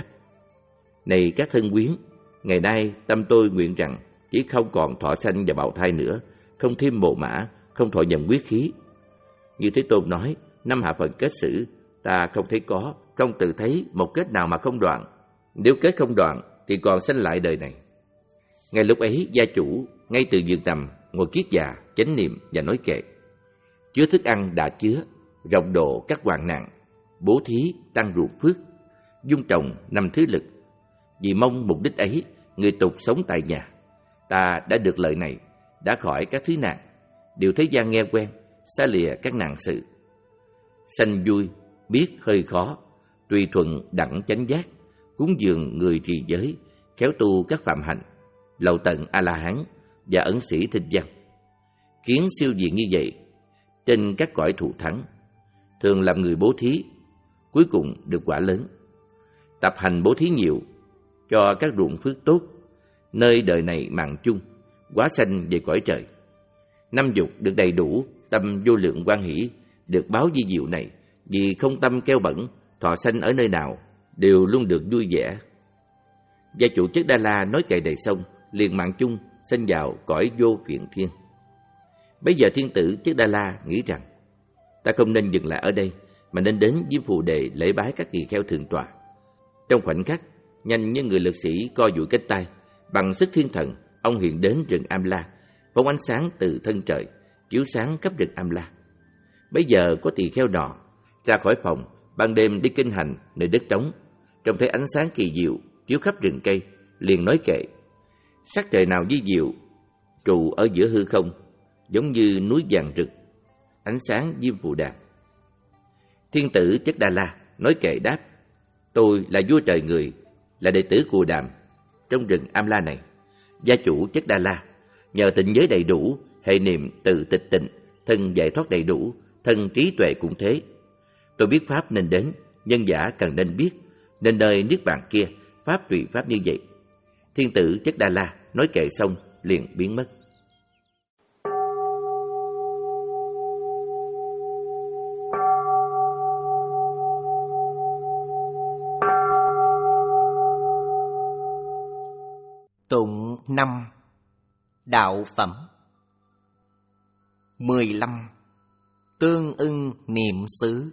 này các thân quyến, ngày nay tâm tôi nguyện rằng chỉ không còn thọ sanh và bào thai nữa, không thêm mồ mã, không thọ nhận huyết khí. Như Thế Tôn nói, năm hạ phần kết sử, ta không thấy có, không tự thấy một kết nào mà không đoạn. Nếu kết không đoạn thì còn sanh lại đời này. Ngay lúc ấy, gia chủ ngay từ giường nằm ngồi kiết già, chánh niệm và nói kệ: chứa thức ăn đã chứa, rộng độ các hoạn nạn, bố thí tăng ruột phước, dung trồng năm thứ lực. Vì mong mục đích ấy, người tục sống tại nhà. Ta đã được lợi này, đã khỏi các thứ nạn, điều thế gian nghe quen, xa lìa các nạn sự. Sanh vui, biết hơi khó, tùy thuận đẳng chánh giác, cúng dường người trì giới, khéo tu các phạm hạnh, lậu tận A-la-hán và ẩn sĩ thinh văn. Kiến siêu diện như vậy, trên các cõi thù thắng, thường làm người bố thí, cuối cùng được quả lớn. Tập hành bố thí nhiều, cho các ruộng phước tốt, nơi đời này mạng chung, hóa sanh về cõi trời. Năm dục được đầy đủ, tâm vô lượng hoan hỷ, được báo di diệu này, vì không tâm keo bẩn, thọ sanh ở nơi nào, đều luôn được vui vẻ. Gia chủ Chất Đa La nói kệ đầy xong, liền mạng chung, sanh vào cõi vô viện thiên. Bây giờ thiên tử Chất Đa La nghĩ rằng, ta không nên dừng lại ở đây, mà nên đến Diêm Phù Đề lễ bái các tỳ kheo thượng tọa. Trong khoảnh khắc, nhanh như người lực sĩ co duỗi cánh tay, bằng sức thiên thần, ông hiện đến rừng Am La, phóng ánh sáng từ thân trời, chiếu sáng khắp rừng Am La. Bây giờ có tỳ kheo nọ ra khỏi phòng, ban đêm đi kinh hành nơi đất trống, trông thấy ánh sáng kỳ diệu chiếu khắp rừng cây, liền nói kệ: sắc trời nào vi diệu trụ ở giữa hư không, giống như núi vàng rực, ánh sáng Diêm Phù Đàm. Thiên tử Chất Đa La nói kệ đáp: tôi là vua trời người, là đệ tử Cù Đàm trong rừng Am La này. Gia chủ Chất Đa La nhờ tịnh giới đầy đủ, hệ niệm từ tịch tịnh, thân giải thoát đầy đủ, thân trí tuệ cũng thế. Tôi biết pháp nên đến, nhân giả cần nên biết, nên nơi niết bàn kia pháp tùy pháp như vậy. Thiên tử Chất Đa La nói kệ xong liền biến mất. Tụng năm. Đạo phẩm. Mười lăm. Tương ưng niệm xứ.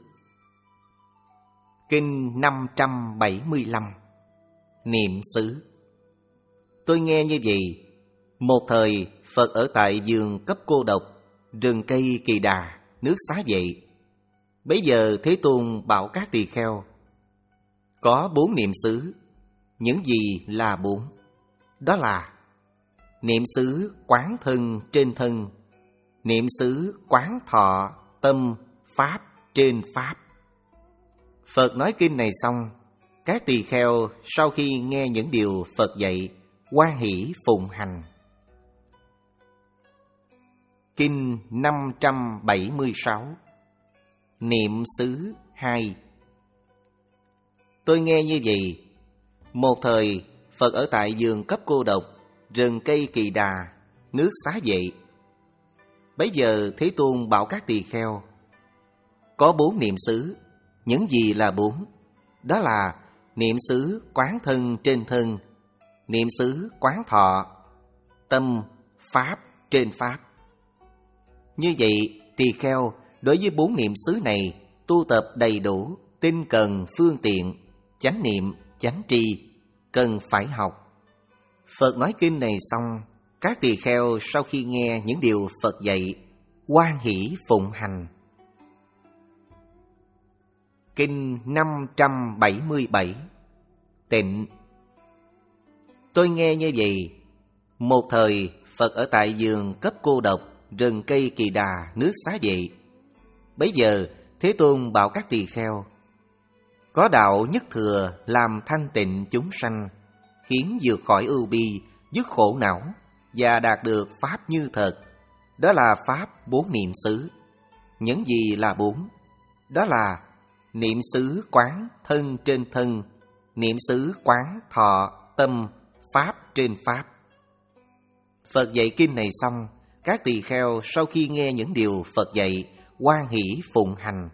Kinh năm trăm bảy mươi lăm. Niệm xứ. Tôi nghe như vậy. Một thời Phật ở tại vườn cấp cô độc, rừng cây kỳ đà, nước xá vậy. Bấy giờ Thế Tôn bảo các tỳ kheo: có bốn niệm xứ. Những gì là bốn? Đó là niệm xứ quán thân trên thân, niệm xứ quán thọ tâm pháp trên pháp. Phật nói kinh này xong, các tỳ kheo sau khi nghe những điều Phật dạy, hoan hỷ phụng hành. Kinh năm trăm bảy mươi sáu. Niệm xứ hai. Tôi nghe như vậy, một thời Phật ở tại vườn cấp cô độc, rừng cây Kỳ Đà, nước Xá Vệ. Bấy giờ Thế Tôn bảo các tỳ kheo: có bốn niệm xứ. Những gì là bốn? Đó là niệm xứ quán thân trên thân, niệm xứ quán thọ, tâm, pháp trên pháp. Như vậy, tỳ kheo đối với bốn niệm xứ này tu tập đầy đủ, tinh cần phương tiện, chánh niệm, chánh tri, cần phải học. Phật nói kinh này xong, các tỳ kheo sau khi nghe những điều Phật dạy, hoan hỷ phụng hành. Kinh năm trăm bảy mươi bảy. Tịnh. Tôi nghe như vậy, một thời Phật ở tại vườn cấp cô độc, rừng cây Kỳ Đà, nước Xá Vệ. Bấy giờ Thế Tôn bảo các tỳ kheo: có đạo nhất thừa làm thanh tịnh chúng sanh, khiến vượt khỏi ưu bi, dứt khổ não và đạt được pháp như thật. Đó là pháp bốn niệm xứ. Những gì là bốn? Đó là niệm xứ quán thân trên thân, niệm xứ quán thọ, tâm, pháp trên pháp. Phật dạy kinh này xong, các tỳ kheo sau khi nghe những điều Phật dạy, hoan hỷ phụng hành.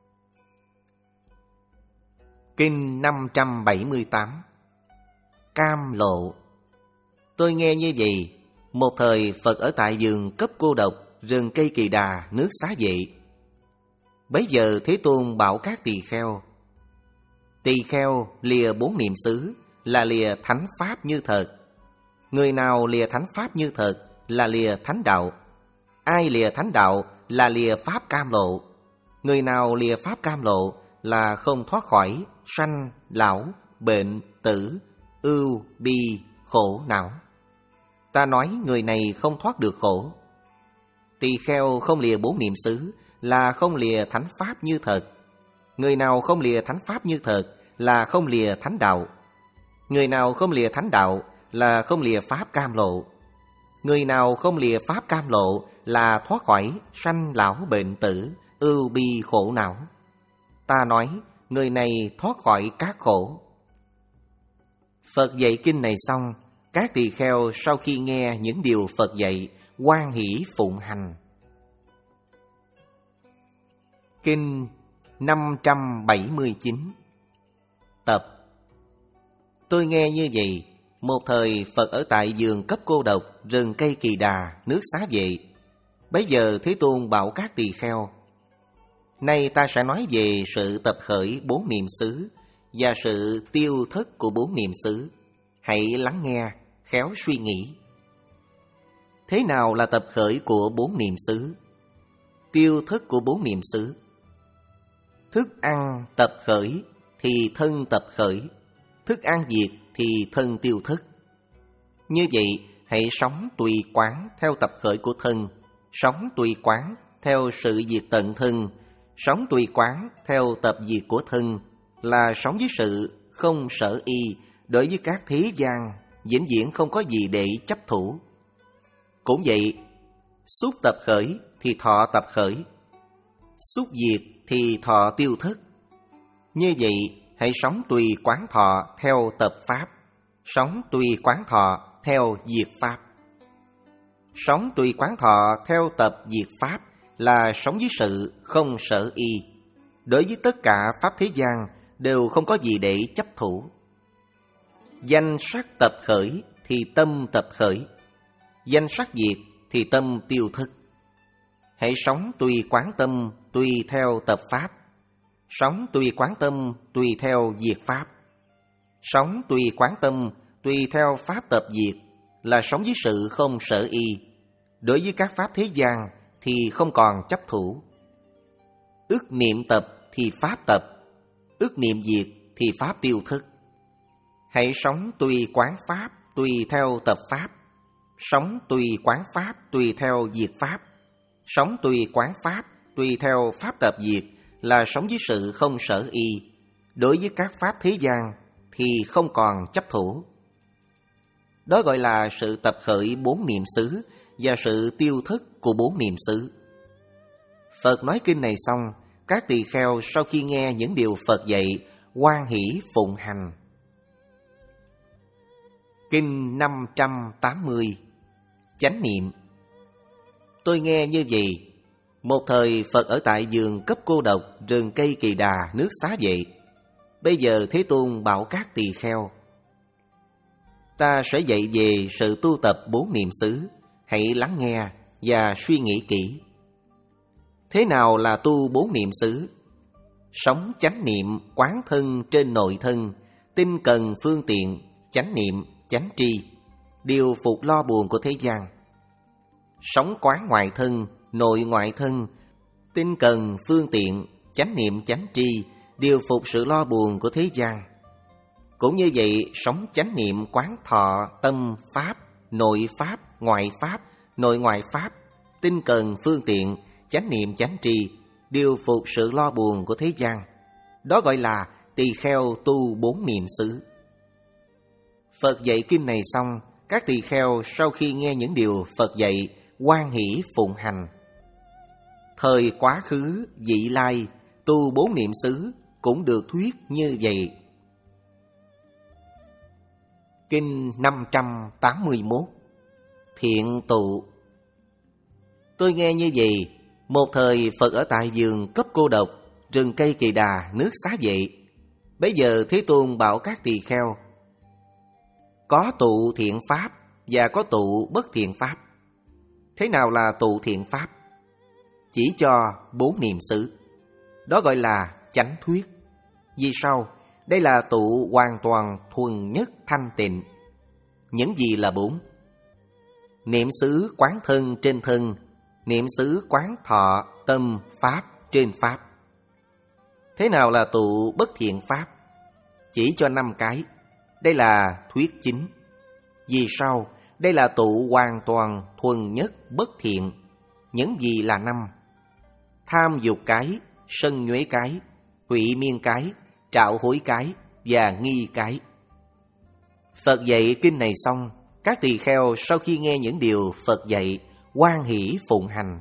Kinh năm trăm bảy mươi tám. Cam lộ. Tôi nghe như vậy, một thời Phật ở tại vườn cấp cô độc, rừng cây Kỳ Đà, nước Xá Vệ. Bấy giờ Thế Tôn bảo các tỳ kheo: tỳ kheo lìa bốn niệm xứ là lìa thánh pháp như thật. Người nào lìa thánh pháp như thật là lìa thánh đạo. Ai lìa thánh đạo là lìa pháp cam lộ. Người nào lìa pháp cam lộ là không thoát khỏi sanh, lão, bệnh, tử, ưu, bi, khổ não. Ta nói người này không thoát được khổ. Tỳ kheo không lìa bốn niệm xứ là không lìa thánh pháp như thật. Người nào không lìa thánh pháp như thật là không lìa thánh đạo. Người nào không lìa thánh đạo là không lìa pháp cam lộ. Người nào không lìa pháp cam lộ là thoát khỏi sanh lão bệnh tử, ưu bi khổ não. Ta nói người này thoát khỏi các khổ. Phật dạy kinh này xong, các tỳ kheo sau khi nghe những điều Phật dạy, hoan hỷ phụng hành. Kinh năm trăm bảy mươi chín. Tập. Tôi nghe như vậy, một thời Phật ở tại vườn cấp cô độc, rừng cây Kỳ Đà, nước Xá Vệ. Bấy giờ Thế Tôn bảo các tỳ kheo: nay ta sẽ nói về sự tập khởi bốn niệm xứ và sự tiêu thất của bốn niệm xứ. Hãy lắng nghe, khéo suy nghĩ. Thế nào là tập khởi của bốn niệm xứ? Tiêu thất của bốn niệm xứ. Thức ăn tập khởi thì thân tập khởi, thức ăn diệt thì thân tiêu thất. Như vậy, hãy sống tùy quán theo tập khởi của thân, sống tùy quán theo sự diệt tận thân, sống tùy quán theo tập diệt của thân, là sống với sự không sở y đối với các thế gian, vĩnh viễn không có gì để chấp thủ. Cũng vậy, xúc tập khởi thì thọ tập khởi, xúc diệt thì thọ tiêu thất. Như vậy, hãy sống tùy quán thọ theo tập pháp, sống tùy quán thọ theo diệt pháp. Sống tùy quán thọ theo tập diệt pháp là sống với sự không sở y. Đối với tất cả pháp thế gian đều không có gì để chấp thủ. Danh sắc tập khởi thì tâm tập khởi, danh sắc diệt thì tâm tiêu thất. Hãy sống tùy quán tâm tùy theo tập pháp, sống tùy quán tâm tùy theo diệt pháp. Sống tùy quán tâm tùy theo pháp tập diệt là sống với sự không sở y. Đối với các pháp thế gian thì không còn chấp thủ. Ức niệm tập thì pháp tập, ức niệm diệt thì pháp tiêu thất. Hãy sống tùy quán pháp tùy theo tập pháp, sống tùy quán pháp tùy theo diệt pháp. Sống tùy quán pháp tùy theo pháp tập diệt là sống với sự không sở y. Đối với các pháp thế gian thì không còn chấp thủ. Đó gọi là sự tập khởi bốn niệm xứ và sự tiêu thất của bốn niệm xứ. Phật nói kinh này xong, các tỳ kheo sau khi nghe những điều Phật dạy, hoan hỷ phụng hành. Kinh năm trăm tám mươi. Chánh niệm. Tôi nghe như vậy. Một thời Phật ở tại vườn cấp cô độc, rừng cây Kỳ Đà, nước Xá Vệ. Bây giờ Thế Tôn bảo các tỳ kheo: ta sẽ dạy về sự tu tập bốn niệm xứ, hãy lắng nghe và suy nghĩ kỹ. Thế nào là tu bốn niệm xứ? Sống chánh niệm, quán thân trên nội thân, tinh cần phương tiện, chánh niệm, chánh tri, điều phục lo buồn của thế gian. Sống quán ngoại thân, nội ngoại thân, tinh cần phương tiện, chánh niệm, chánh tri, điều phục sự lo buồn của thế gian. Cũng như vậy, sống chánh niệm quán thọ, tâm, pháp, nội pháp, ngoại pháp, nội ngoại pháp, tinh cần phương tiện, chánh niệm, chánh tri, điều phục sự lo buồn của thế gian. Đó gọi là tỳ kheo tu bốn niệm xứ. Phật dạy kinh này xong, các tỳ kheo sau khi nghe những điều Phật dạy, hoan hỷ phụng hành. Thời quá khứ, vị lai, tu bốn niệm xứ cũng được thuyết như vậy. Kinh năm trăm tám mươi mốt. Thiện tụ. Tôi nghe như vậy. Một thời Phật ở tại vườn cấp cô độc, rừng cây Kỳ Đà, nước Xá Vệ. Bấy giờ Thế Tôn bảo các tỳ kheo: có tụ thiện pháp và có tụ bất thiện pháp. Thế nào là tụ thiện pháp? Chỉ cho bốn niệm xứ. Đó gọi là chánh thuyết. Vì sao? Đây là tụ hoàn toàn thuần nhất thanh tịnh. Những gì là bốn? Niệm xứ quán thân trên thân, niệm xứ quán thọ, tâm, pháp trên pháp. Thế nào là tụ bất thiện pháp? Chỉ cho năm cái. Đây là thuyết chính. Vì sao? Đây là tụ hoàn toàn thuần nhất bất thiện. Những gì là năm? Tham dục cái, sân nhuế cái, hủy miên cái, trạo hối cái và nghi cái. Phật dạy kinh này xong, các tỳ kheo sau khi nghe những điều Phật dạy, hoan hỷ phụng hành.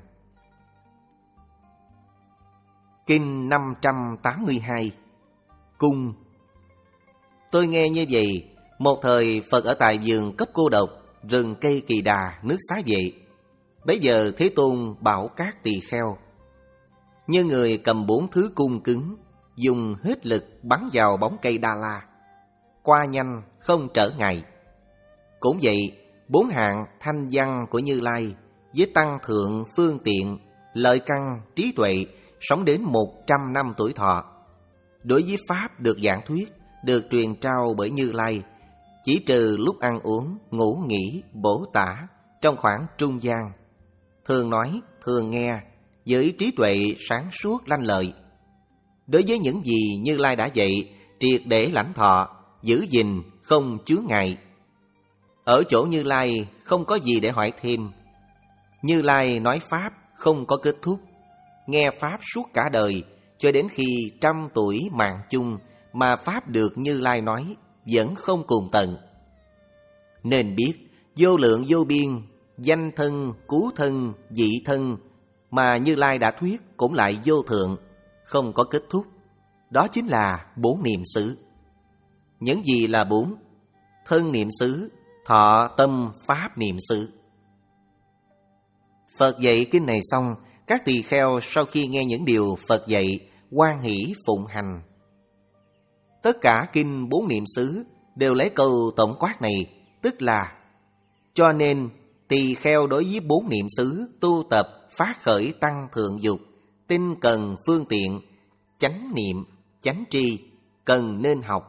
Kinh năm trăm tám mươi hai. Cung. Tôi nghe như vậy. Một thời Phật ở tại vườn cấp cô độc, rừng cây Kỳ Đà, nước Xá Vệ. Bấy giờ Thế Tôn bảo các tỳ kheo: như người cầm bốn thứ cung cứng, dùng hết lực bắn vào bóng cây Đa La, qua nhanh không trở ngại. Cũng vậy, bốn hạng thanh văn của Như Lai với tăng thượng phương tiện, lợi căn, trí tuệ, sống đến một trăm năm tuổi thọ. Đối với pháp được giảng thuyết, được truyền trao bởi Như Lai, chỉ trừ lúc ăn uống, ngủ nghỉ, bổ tả, trong khoảng trung gian, thường nói, thường nghe, với trí tuệ sáng suốt lanh lợi. Đối với những gì Như Lai đã dạy, triệt để lãnh thọ, giữ gìn, không chướng ngại. Ở chỗ Như Lai không có gì để hỏi thêm. Như Lai nói pháp không có kết thúc, nghe pháp suốt cả đời, cho đến khi trăm tuổi mạng chung mà pháp được Như Lai nói vẫn không cùng tận. Nên biết vô lượng vô biên, danh thân, cứu thân, dị thân mà Như Lai đã thuyết cũng lại vô thượng, không có kết thúc. Đó chính là bốn niệm xứ. Những gì là bốn? Thân niệm xứ, thọ, tâm, pháp niệm xứ. Phật dạy kinh này xong, các tỳ kheo sau khi nghe những điều Phật dạy, hoan hỷ phụng hành. Tất cả kinh bốn niệm xứ đều lấy câu tổng quát này, tức là: cho nên tỳ kheo đối với bốn niệm xứ tu tập phát khởi tăng thượng dục, tinh cần phương tiện, chánh niệm, chánh tri, cần nên học.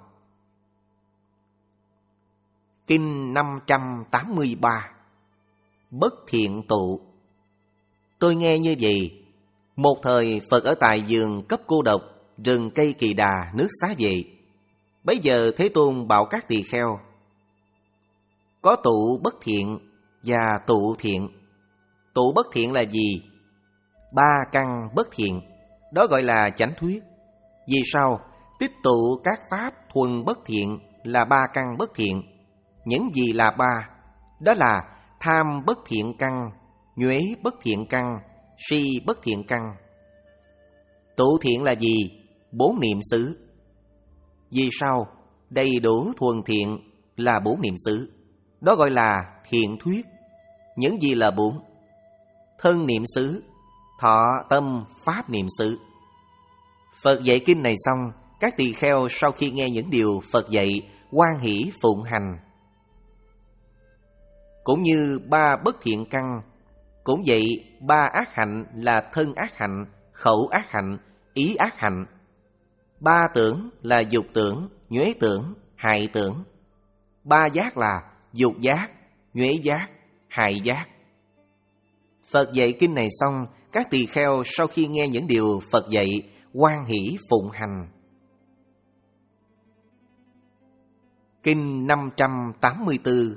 Kinh năm trăm tám mươi ba. Bất thiện tụ. Tôi nghe như vậy. Một thời Phật ở tại vườn cấp cô độc, rừng cây Kỳ Đà, nước Xá Vệ. Bấy giờ Thế Tôn bảo các tỳ kheo: có tụ bất thiện và tụ thiện. Tụ bất thiện là gì? Ba căn bất thiện. Đó gọi là chánh thuyết. Vì sao? Tích tụ các pháp thuần bất thiện là ba căn bất thiện. Những gì là ba? Đó là tham bất thiện căn, nhuế bất thiện căn, si bất thiện căn. Tụ thiện là gì? Bốn niệm xứ. Vì sao? Đầy đủ thuần thiện là bốn niệm xứ. Đó gọi là thiện thuyết. Những gì là bốn? Thân niệm xứ, thọ tâm pháp niệm xứ. Phật dạy kinh này xong, các tỳ kheo sau khi nghe những điều Phật dạy, hoan hỷ phụng hành. Cũng như ba bất thiện căn, cũng vậy ba ác hạnh là thân ác hạnh, khẩu ác hạnh, ý ác hạnh. Ba tưởng là dục tưởng, nhuế tưởng, hại tưởng. Ba giác là dục giác, nhuế giác, hại giác. Phật dạy kinh này xong, các tỳ kheo sau khi nghe những điều Phật dạy, hoan hỷ phụng hành. Kinh năm trăm tám mươi tư.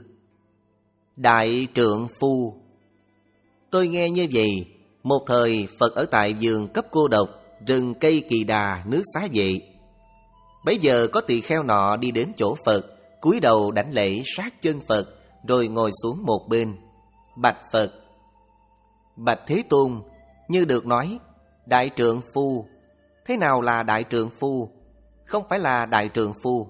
Đại trượng phu. Tôi nghe như vậy, một thời Phật ở tại vườn cấp cô độc, rừng cây Kỳ Đà, nước Xá Vệ. Bấy giờ có tỳ kheo nọ đi đến chỗ Phật, cúi đầu đảnh lễ sát chân Phật, rồi ngồi xuống một bên. Bạch Phật: Bạch Thế Tôn, như được nói, đại trượng phu. Thế nào là đại trượng phu? Không phải là đại trượng phu.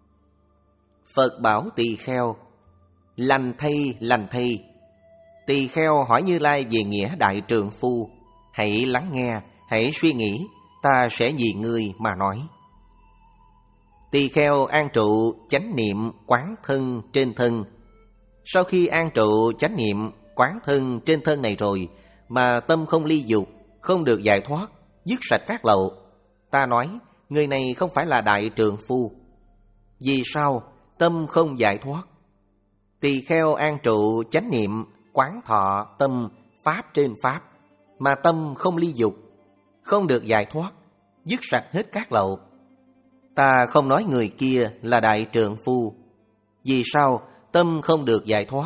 Phật bảo tỳ kheo: Lành thay, lành thay. Tỳ kheo hỏi Như Lai về nghĩa đại trượng phu. Hãy lắng nghe, hãy suy nghĩ, ta sẽ vì ngươi mà nói. Tỳ kheo an trụ chánh niệm quán thân trên thân. Sau khi an trụ chánh niệm quán thân trên thân này rồi, mà tâm không ly dục, không được giải thoát, dứt sạch các lậu, ta nói người này không phải là đại trượng phu. Vì sao? Tâm không giải thoát. Tỳ kheo an trụ chánh niệm quán thọ tâm pháp trên pháp, mà tâm không ly dục, không được giải thoát, dứt sạch hết các lậu, ta không nói người kia là đại trượng phu. Vì sao? Tâm không được giải thoát.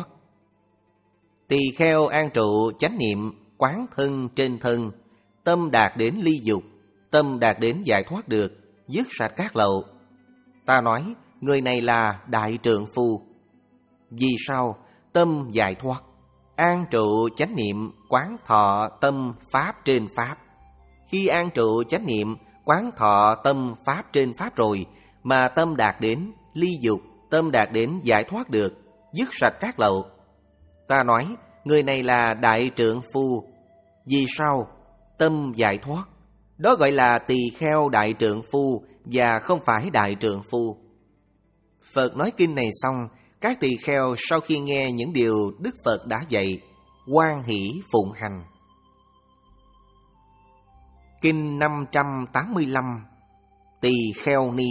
Tỳ kheo an trụ chánh niệm quán thân trên thân, tâm đạt đến ly dục, tâm đạt đến giải thoát được, dứt sạch các lậu, ta nói người này là đại trượng phu. Vì sao? Tâm giải thoát. An trụ chánh niệm quán thọ tâm pháp trên pháp. Khi an trụ chánh niệm quán thọ tâm pháp trên pháp rồi, mà tâm đạt đến ly dục, tâm đạt đến giải thoát được, dứt sạch các lậu, ta nói người này là đại trượng phu. Vì sao? Tâm giải thoát. Đó gọi là tỳ kheo đại trượng phu, và không phải đại trượng phu. Phật nói kinh này xong, các tỳ kheo sau khi nghe những điều Đức Phật đã dạy, hoan hỷ phụng hành. Kinh năm trăm tám mươi lăm. Tỳ kheo ni.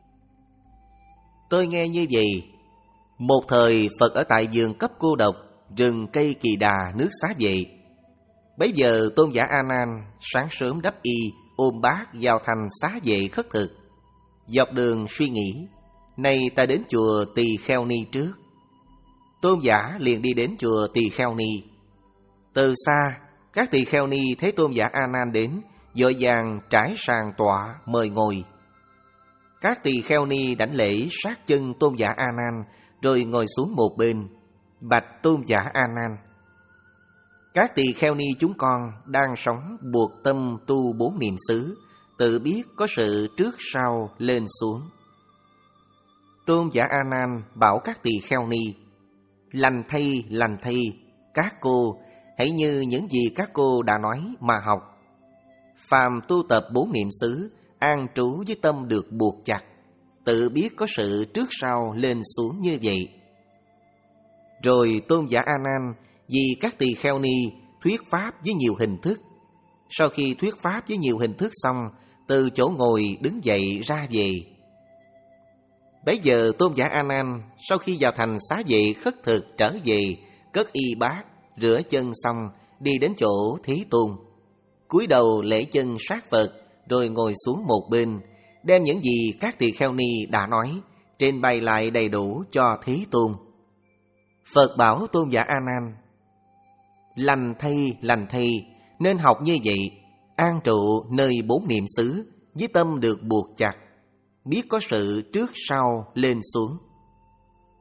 Tôi nghe như vậy, một thời Phật ở tại vườn cấp cô độc, rừng cây Kỳ Đà, nước Xá Vệ. Bấy giờ Tôn giả A Nan sáng sớm đắp y, ôm bát vào thành Xá Vệ khất thực. Dọc đường suy nghĩ, nay ta đến chùa Tỳ Kheo Ni trước. Tôn giả liền đi đến chùa Tỳ Kheo Ni. Từ xa, các tỳ kheo ni thấy Tôn giả A Nan đến, vội vàng trải sàn tọa mời ngồi. Các tỳ kheo ni đảnh lễ sát chân Tôn giả A Nan, rồi ngồi xuống một bên, bạch Tôn giả A Nan: Các tỳ kheo ni chúng con đang sống buộc tâm tu bốn niệm xứ, tự biết có sự trước sau lên xuống. Tôn giả A Nan bảo các tỳ kheo ni: Lành thay, lành thay, các cô hãy như những gì các cô đã nói mà học. Phàm tu tập bốn niệm xứ, an trú với tâm được buộc chặt, tự biết có sự trước sau lên xuống như vậy. Rồi Tôn giả A Nan vì các tỳ kheo ni thuyết pháp với nhiều hình thức. Sau khi thuyết pháp với nhiều hình thức xong, từ chỗ ngồi đứng dậy ra về. Bấy giờ Tôn giả A Nan sau khi vào thành Xá Vệ khất thực trở về, cất y bát, rửa chân xong, đi đến chỗ Thế Tôn, cúi đầu lễ chân sát Phật, rồi ngồi xuống một bên, đem những gì các tỳ kheo ni đã nói trình bày lại đầy đủ cho Thế Tôn. Phật bảo Tôn giả A Nan: Lành thay, lành thay, nên học như vậy, an trụ nơi bốn niệm xứ, với tâm được buộc chặt, biết có sự trước sau lên xuống.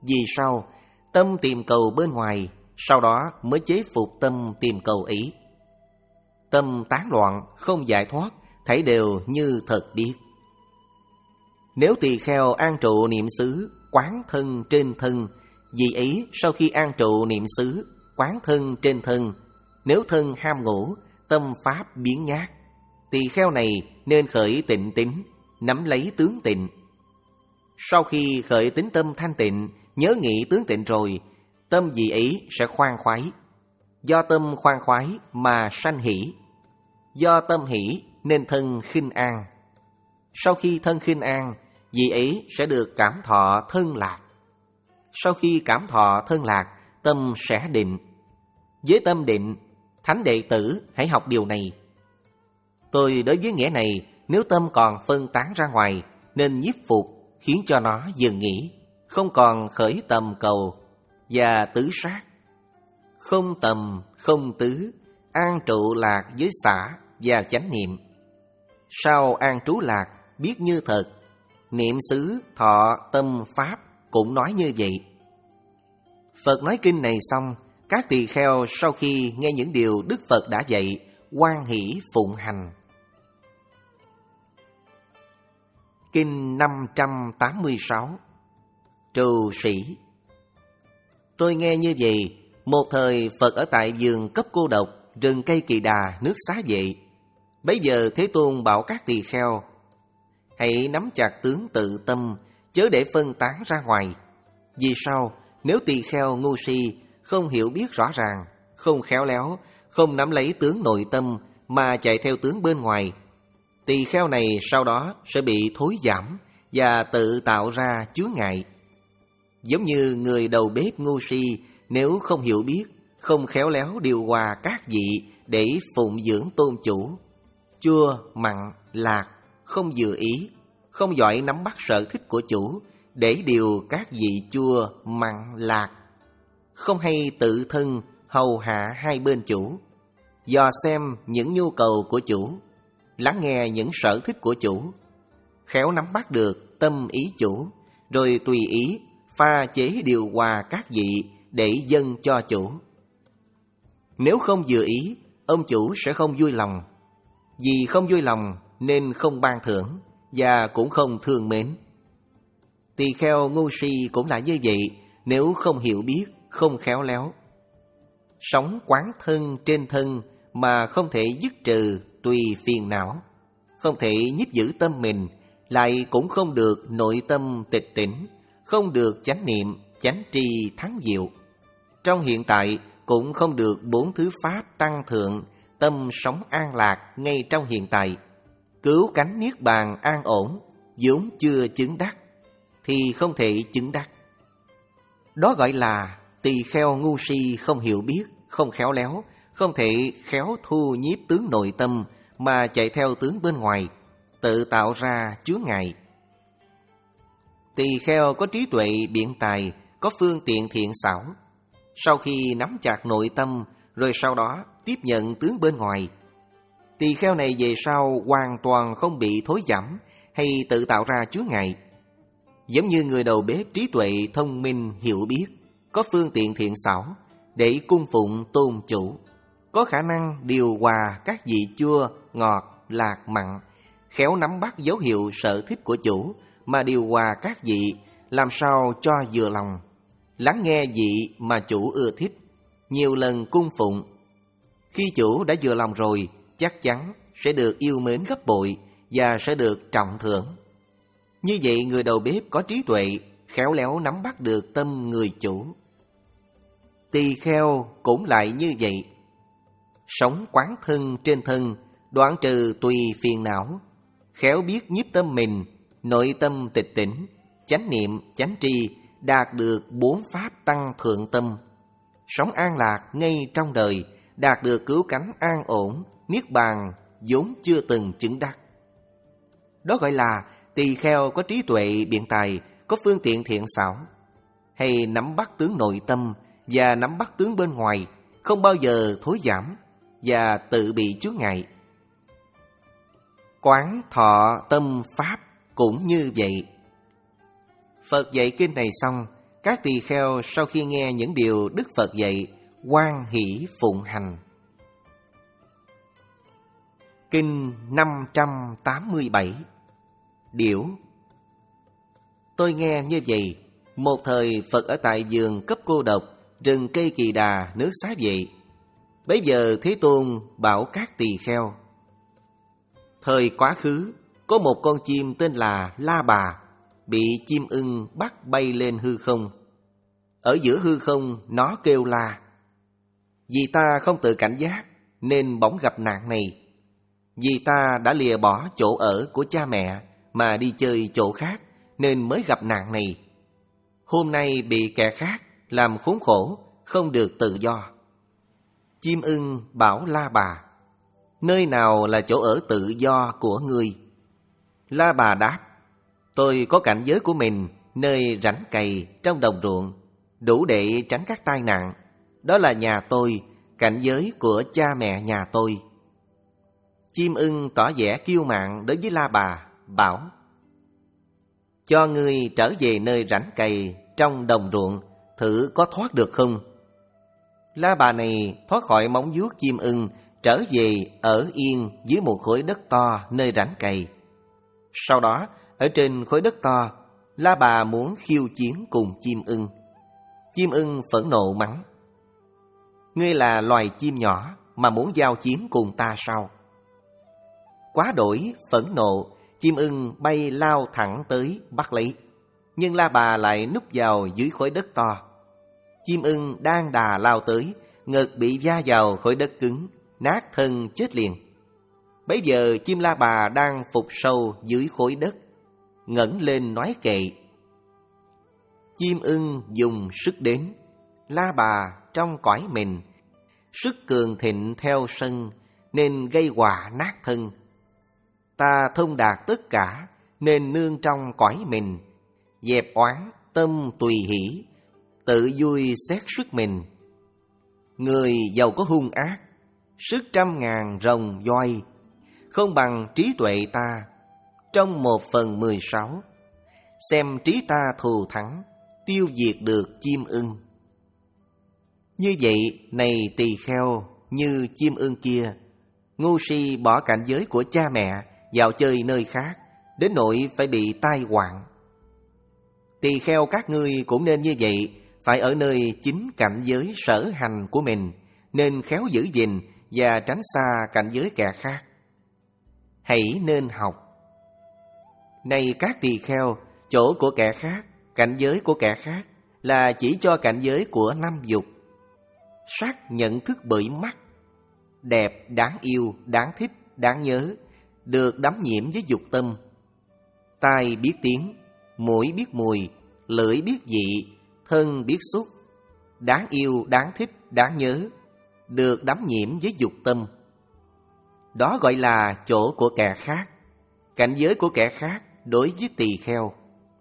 Vì sao? Tâm tìm cầu bên ngoài, sau đó mới chế phục tâm tìm cầu ý. Tâm tán loạn, không giải thoát, thấy đều như thật điếc. Nếu tỳ kheo an trụ niệm xứ, quán thân trên thân, vì ý sau khi an trụ niệm xứ, quán thân trên thân, nếu thân ham ngủ, tâm pháp biến nhát, tỳ kheo này nên khởi tịnh tính, nắm lấy tướng tịnh. Sau khi khởi tính tâm thanh tịnh, nhớ nghĩ tướng tịnh rồi, tâm vì ý sẽ khoan khoái. Do tâm khoan khoái mà sanh hỷ. Do tâm hỷ nên thân khinh an. Sau khi thân khinh an, vì ý sẽ được cảm thọ thân lạc. Sau khi cảm thọ thân lạc, tâm sẽ định. Với tâm định, thánh đệ tử hãy học điều này. Tôi đối với nghĩa này, nếu tâm còn phân tán ra ngoài, nên nhiếp phục, khiến cho nó dừng nghỉ, không còn khởi tầm cầu và tứ sát. Không tầm, không tứ, an trụ lạc với xả và chánh niệm. Sau an trú lạc, biết như thật, niệm xứ, thọ, tâm, pháp cũng nói như vậy. Phật nói kinh này xong, các tỳ kheo sau khi nghe những điều Đức Phật đã dạy, hoan hỷ phụng hành. Kinh năm trăm tám mươi sáu. Trù sĩ. Tôi nghe như vậy, một thời Phật ở tại vườn Cấp Cô Độc, rừng cây Kỳ Đà, nước Xá Vệ. Bấy giờ Thế Tôn bảo các tỳ kheo: hãy nắm chặt tướng tự tâm, chớ để phân tán ra ngoài. Vì sao? Nếu tỳ kheo ngu si, không hiểu biết rõ ràng, không khéo léo, không nắm lấy tướng nội tâm mà chạy theo tướng bên ngoài, tỳ kheo này sau đó sẽ bị thối giảm và tự tạo ra chướng ngại. Giống như người đầu bếp ngu si, nếu không hiểu biết, không khéo léo điều hòa các vị để phụng dưỡng tôn chủ, chua, mặn, lạc, không vừa ý, không giỏi nắm bắt sở thích của chủ để điều các vị chua, mặn, lạc, không hay tự thân hầu hạ hai bên chủ, dò xem những nhu cầu của chủ, lắng nghe những sở thích của chủ, khéo nắm bắt được tâm ý chủ, rồi tùy ý pha chế điều hòa các vị để dâng cho chủ. Nếu không vừa ý, ông chủ sẽ không vui lòng. Vì không vui lòng nên không ban thưởng và cũng không thương mến. Tỳ kheo ngu si cũng là như vậy, nếu không hiểu biết, không khéo léo. Sống quán thân trên thân mà không thể dứt trừ tùy phiền não, không thể nhiếp giữ tâm mình, lại cũng không được nội tâm tịch tỉnh, không được chánh niệm, chánh tri thắng diệu. Trong hiện tại cũng không được bốn thứ pháp tăng thượng, tâm sống an lạc ngay trong hiện tại, cứu cánh niết bàn an ổn, vốn chưa chứng đắc, thì không thể chứng đắc. Đó gọi là tỳ kheo ngu si không hiểu biết, không khéo léo, không thể khéo thu nhiếp tướng nội tâm mà chạy theo tướng bên ngoài, tự tạo ra chướng ngại. Tỳ kheo có trí tuệ biện tài, có phương tiện thiện xảo. Sau khi nắm chặt nội tâm, rồi sau đó tiếp nhận tướng bên ngoài, tỳ kheo này về sau hoàn toàn không bị thối giảm hay tự tạo ra chướng ngại. Giống như người đầu bếp trí tuệ, thông minh, hiểu biết, có phương tiện thiện xảo để cung phụng tôn chủ, có khả năng điều hòa các vị chua, ngọt, lạc, mặn, khéo nắm bắt dấu hiệu sở thích của chủ mà điều hòa các vị làm sao cho vừa lòng, lắng nghe vị mà chủ ưa thích, nhiều lần cung phụng. Khi chủ đã vừa lòng rồi, chắc chắn sẽ được yêu mến gấp bội và sẽ được trọng thưởng. Như vậy người đầu bếp có trí tuệ, khéo léo nắm bắt được tâm người chủ. Tỳ kheo cũng lại như vậy. Sống quán thân trên thân, đoạn trừ tùy phiền não, khéo biết nhiếp tâm mình, nội tâm tịch tỉnh, chánh niệm, chánh tri, đạt được bốn pháp tăng thượng tâm, sống an lạc ngay trong đời, đạt được cứu cánh an ổn, niết bàn vốn chưa từng chứng đắc. Đó gọi là tỳ kheo có trí tuệ biện tài, có phương tiện thiện xảo, hay nắm bắt tướng nội tâm và nắm bắt tướng bên ngoài, không bao giờ thối giảm và tự bị chướng ngại. Quán thọ tâm pháp cũng như vậy. Phật dạy kinh này xong, các tỳ kheo sau khi nghe những điều Đức Phật dạy, hoan hỷ phụng hành. Kinh năm trăm tám mươi bảy. Điểu. Tôi nghe như vậy, một thời Phật ở tại vườn Cấp Cô Độc, rừng cây Kỳ Đà, nước Xá Vệ. Bấy giờ Thế Tôn bảo các tỳ kheo: thời quá khứ, có một con chim tên là La Bà, bị chim ưng bắt bay lên hư không. Ở giữa hư không nó kêu la. Vì ta không tự cảnh giác nên bỗng gặp nạn này. Vì ta đã lìa bỏ chỗ ở của cha mẹ mà đi chơi chỗ khác nên mới gặp nạn này. Hôm nay bị kẻ khác làm khốn khổ, không được tự do. Chim ưng bảo La Bà: nơi nào là chỗ ở tự do của ngươi? La Bà đáp: tôi có cảnh giới của mình, nơi rãnh cày trong đồng ruộng, đủ để tránh các tai nạn. Đó là nhà tôi, cảnh giới của cha mẹ nhà tôi. Chim ưng tỏ vẻ kiêu mạn đối với La Bà, bảo: cho ngươi trở về nơi rãnh cày trong đồng ruộng, thử có thoát được không? La Bà này thoát khỏi móng vuốt chim ưng, trở về ở yên dưới một khối đất to nơi rãnh cày. Sau đó, ở trên khối đất to, La Bà muốn khiêu chiến cùng chim ưng. Chim ưng phẫn nộ mắng: ngươi là loài chim nhỏ mà muốn giao chiến cùng ta sao? Quá đổi phẫn nộ, chim ưng bay lao thẳng tới bắt lấy. Nhưng La Bà lại núp vào dưới khối đất to. Chim ưng đang đà lao tới, ngực bị va vào khối đất cứng, nát thân chết liền. Bấy giờ chim La Bà đang phục sâu dưới khối đất, ngẩng lên nói kệ. Chim ưng dùng sức đến, La Bà trong cõi mình, sức cường thịnh theo sân, nên gây họa nát thân. Ta thông đạt tất cả, nên nương trong cõi mình, dẹp oán tâm tùy hỷ, tự vui xét sức mình. Người giàu có hung ác, sức trăm ngàn rồng voi, không bằng trí tuệ ta, trong một phần mười sáu. Xem trí ta thù thắng, tiêu diệt được chim ưng. Như vậy, này tỳ kheo, như chim ưng kia, ngu si bỏ cảnh giới của cha mẹ, vào chơi nơi khác, đến nỗi phải bị tai họa. Tỳ kheo các ngươi cũng nên như vậy, phải ở nơi chính cảnh giới sở hành của mình, nên khéo giữ gìn và tránh xa cảnh giới kẻ khác. Hãy nên học. Này các tỳ kheo, chỗ của kẻ khác, cảnh giới của kẻ khác là chỉ cho cảnh giới của năm dục. Sắc nhận thức bởi mắt, đẹp, đáng yêu, đáng thích, đáng nhớ, được đắm nhiễm với dục tâm. Tai biết tiếng, mũi biết mùi, lưỡi biết vị, thân biết xúc, đáng yêu, đáng thích, đáng nhớ, được đắm nhiễm với dục tâm. Đó gọi là chỗ của kẻ khác, cảnh giới của kẻ khác đối với tỳ kheo.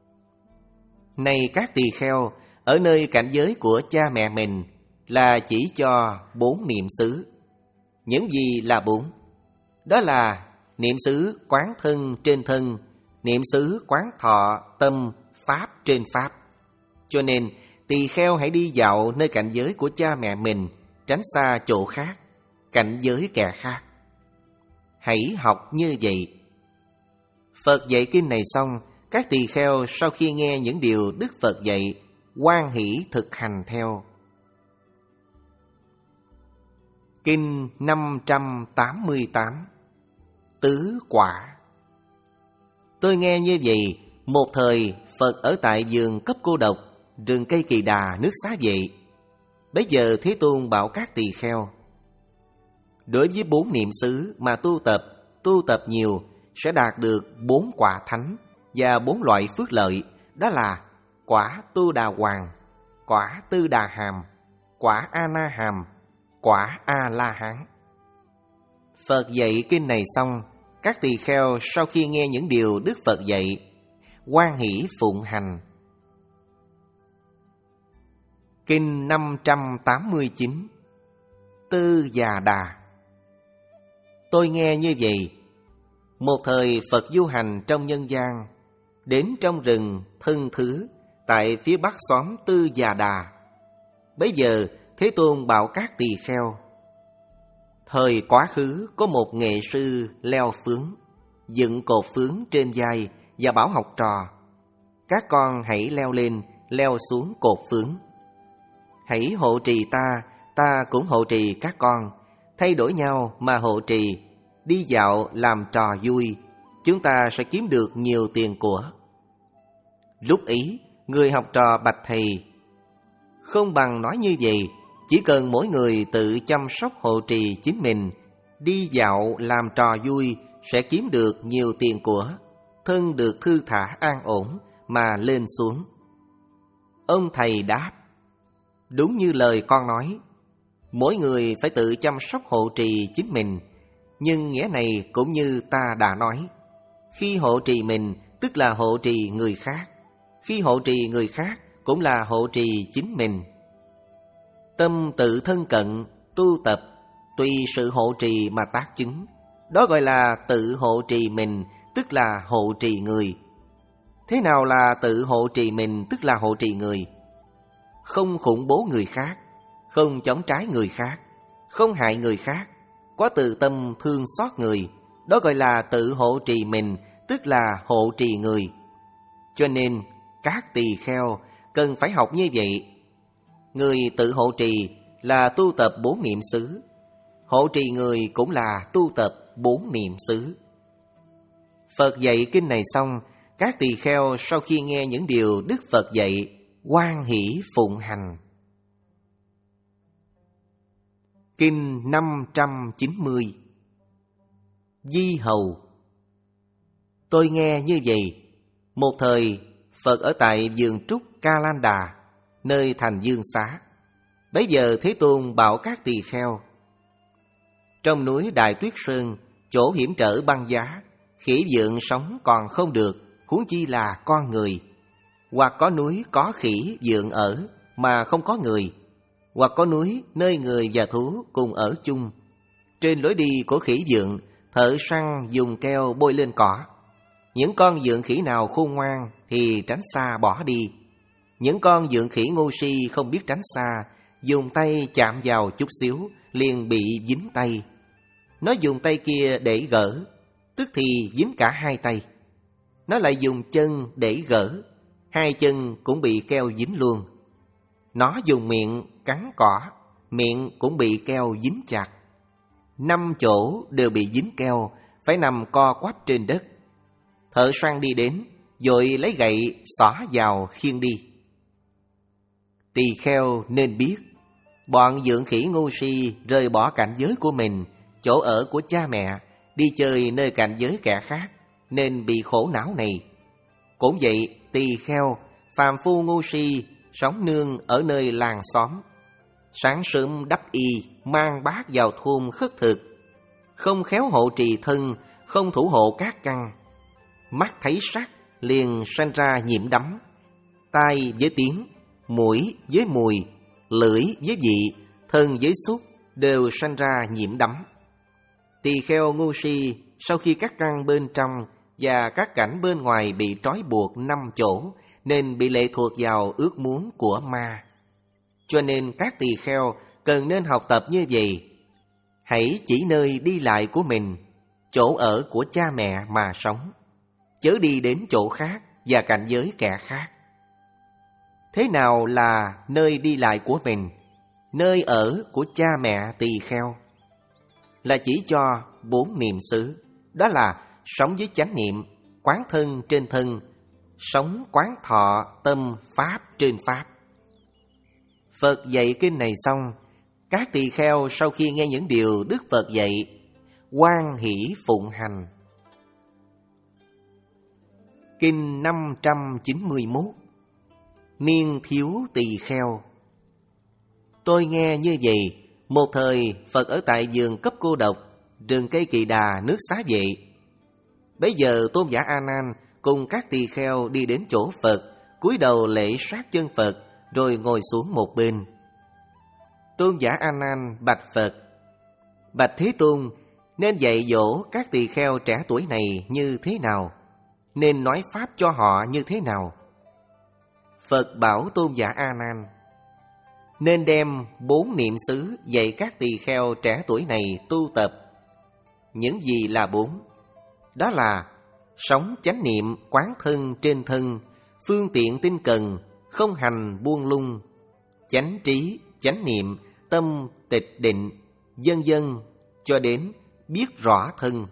Này các tỳ kheo, ở nơi cảnh giới của cha mẹ mình là chỉ cho bốn niệm xứ. Những gì là bốn? Đó là niệm xứ quán thân trên thân, niệm xứ quán thọ tâm pháp trên pháp. Cho nên tỳ kheo hãy đi dạo nơi cảnh giới của cha mẹ mình, tránh xa chỗ khác, cảnh giới kẻ khác. Hãy học như vậy. Phật dạy kinh này xong, các tỳ kheo sau khi nghe những điều Đức Phật dạy, hoan hỷ thực hành theo. Kinh năm trăm tám mươi tám. Tứ quả. Tôi nghe như vậy, một thời Phật ở tại vườn Cấp Cô Độc, rừng cây Kỳ Đà, nước Xá Vệ. Bấy giờ Thế Tôn bảo các tỳ kheo: đối với bốn niệm xứ mà tu tập, tu tập nhiều sẽ đạt được bốn quả thánh và bốn loại phước lợi, đó là quả Tu Đà Hoàng, quả Tư Đà Hàm, quả A Na Hàm, quả A La Hán. Phật dạy kinh này xong, các tỳ kheo sau khi nghe những điều Đức Phật dạy, hoan hỷ phụng hành. Kinh năm trăm tám mươi chín. Tư Già Đà. Tôi nghe như vậy, một thời Phật du hành trong nhân gian, đến trong rừng Thân Thứ, tại phía bắc xóm Tư Già Đà. Bấy giờ Thế Tôn bảo các tỳ kheo: thời quá khứ có một nghệ sư leo phướng, dựng cột phướng trên vai và bảo học trò: các con hãy leo lên, leo xuống cột phướng. Hãy hộ trì ta, ta cũng hộ trì các con, thay đổi nhau mà hộ trì, đi dạo làm trò vui, chúng ta sẽ kiếm được nhiều tiền của. Lúc ấy, người học trò bạch thầy: không bằng nói như vậy, chỉ cần mỗi người tự chăm sóc hộ trì chính mình, đi dạo làm trò vui, sẽ kiếm được nhiều tiền của, thân được thư thả an ổn mà lên xuống. Ông thầy đáp: đúng như lời con nói, mỗi người phải tự chăm sóc hộ trì chính mình, nhưng nghĩa này cũng như ta đã nói, khi hộ trì mình tức là hộ trì người khác, khi hộ trì người khác cũng là hộ trì chính mình. Tâm tự thân cận, tu tập, tùy sự hộ trì mà tác chứng, đó gọi là tự hộ trì mình, tức là hộ trì người. Thế nào là tự hộ trì mình, tức là hộ trì người? Không khủng bố người khác, không chống trái người khác, không hại người khác, có từ tâm thương xót người, đó gọi là tự hộ trì mình, tức là hộ trì người. Cho nên các tỳ kheo cần phải học như vậy. Người tự hộ trì là tu tập bốn niệm xứ, hộ trì người cũng là tu tập bốn niệm xứ. Phật dạy kinh này xong, các tỳ kheo sau khi nghe những điều Đức Phật dạy, hoan hỷ phụng hành. Kinh năm trăm chín mươi. Di Hầu. Tôi nghe như vậy, một thời Phật ở tại vườn trúc Ca Lan Đà, nơi thành Dương Xá. Bấy giờ Thế Tôn bảo các tỳ kheo: trong núi Đại Tuyết Sơn, chỗ hiểm trở băng giá, khỉ vượn sống còn không được, huống chi là con người. Hoặc có núi có khỉ vượn ở mà không có người, hoặc có núi nơi người và thú cùng ở chung. Trên lối đi của khỉ vượn, thợ săn dùng keo bôi lên cỏ. Những con vượn khỉ nào khôn ngoan thì tránh xa bỏ đi. Những con vượn khỉ ngu si không biết tránh xa, dùng tay chạm vào chút xíu liền bị dính tay. Nó dùng tay kia để gỡ, tức thì dính cả hai tay. Nó lại dùng chân để gỡ, hai chân cũng bị keo dính luôn. Nó dùng miệng cắn cỏ, miệng cũng bị keo dính chặt. Năm chỗ đều bị dính keo, phải nằm co quắp trên đất. Thợ săn đi đến, vội lấy gậy xỏ vào khiêng đi. Tỳ kheo nên biết, bọn vượn khỉ ngu si rời bỏ cảnh giới của mình, chỗ ở của cha mẹ, đi chơi nơi cảnh giới kẻ khác, nên bị khổ não này. Cũng vậy, tỳ kheo, phàm phu ngu si, sống nương ở nơi làng xóm. Sáng sớm đắp y, mang bát vào thôn khất thực, không khéo hộ trì thân, không thủ hộ các căn. Mắt thấy sắc, liền sanh ra nhiễm đắm. Tai với tiếng, mũi với mùi, lưỡi với vị, thân với xúc, đều sanh ra nhiễm đắm. Tỳ kheo ngu si, sau khi các căn bên trong và các cảnh bên ngoài bị trói buộc năm chỗ, nên bị lệ thuộc vào ước muốn của ma. Cho nên các tỳ kheo cần nên học tập như vậy. Hãy chỉ nơi đi lại của mình, chỗ ở của cha mẹ mà sống, chớ đi đến chỗ khác và cảnh giới kẻ khác. Thế nào là nơi đi lại của mình, nơi ở của cha mẹ tỳ kheo? Là chỉ cho bốn niệm xứ, đó là sống với chánh niệm, quán thân trên thân, sống quán thọ tâm pháp trên pháp. Phật dạy kinh này xong, các tỳ kheo sau khi nghe những điều Đức Phật dạy, hoan hỷ phụng hành. Kinh năm trăm chín mươi mốt. Niên thiếu tỳ kheo. Tôi nghe như vậy, một thời Phật ở tại vườn Cấp Cô Độc, rừng cây Kỳ Đà, nước Xá Vệ. Bấy giờ Tôn giả A Nan cùng các tỳ kheo đi đến chỗ Phật, cúi đầu lễ sát chân Phật, rồi ngồi xuống một bên. Tôn giả A Nan bạch Phật: bạch Thế Tôn, nên dạy dỗ các tỳ kheo trẻ tuổi này như thế nào? Nên nói pháp cho họ như thế nào? Phật bảo Tôn giả A Nan nên đem bốn niệm xứ dạy các tỳ kheo trẻ tuổi này tu tập. Những gì là bốn? Đó là sống chánh niệm quán thân trên thân, phương tiện tinh cần, không hành buông lung, chánh trí, chánh niệm, tâm tịch định, vân vân cho đến biết rõ thân.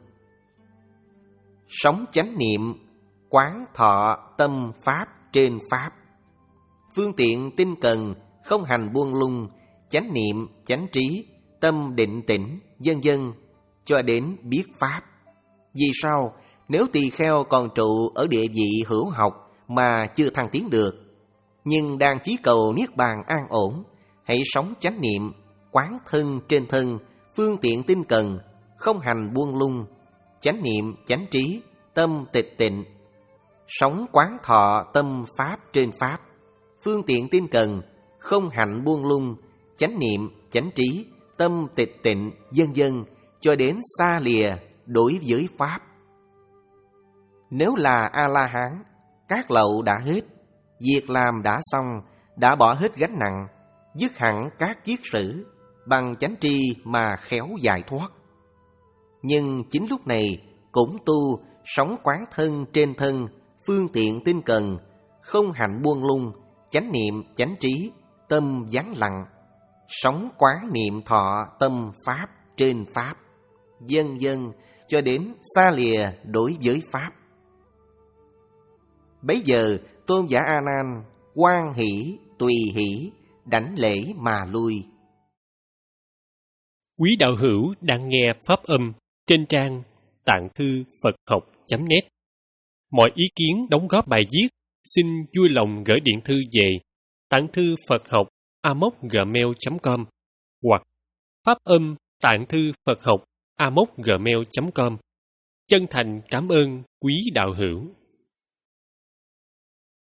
Sống chánh niệm quán thọ tâm pháp trên pháp, phương tiện tinh cần, không hành buông lung, chánh niệm, chánh trí, tâm định tĩnh, vân vân cho đến biết pháp. Vì sao? Nếu tỳ kheo còn trụ ở địa vị hữu học mà chưa thăng tiến được, nhưng đang chí cầu niết bàn an ổn, hãy sống chánh niệm, quán thân trên thân, phương tiện tinh cần, không hành buông lung, chánh niệm, chánh trí, tâm tịch tịnh, sống quán thọ tâm pháp trên pháp, phương tiện tinh cần, không hành buông lung, chánh niệm, chánh trí, tâm tịch tịnh, vân vân cho đến xa lìa đối với pháp. Nếu là A-la-hán, các lậu đã hết, việc làm đã xong, đã bỏ hết gánh nặng, dứt hẳn các kiết sử, bằng chánh tri mà khéo giải thoát. Nhưng chính lúc này cũng tu sống quán thân trên thân, phương tiện tinh cần, không hành buông lung, chánh niệm, chánh trí, tâm vắng lặng, sống quán niệm thọ tâm pháp trên pháp, vân vân cho đến xa lìa đối với pháp. Bấy giờ Tôn giả A Nan hoan hỷ tùy hỷ, đảnh lễ mà lui. Quý đạo hữu đang nghe pháp âm trên trang tạng thư Phật học chấm net. Mọi ý kiến đóng góp bài viết xin vui lòng gửi điện thư về tạng thư Phật học a m o c gmail chấm com hoặc pháp âm tạng thư Phật học a m o c gmail chấm com. Chân thành cảm ơn quý đạo hữu.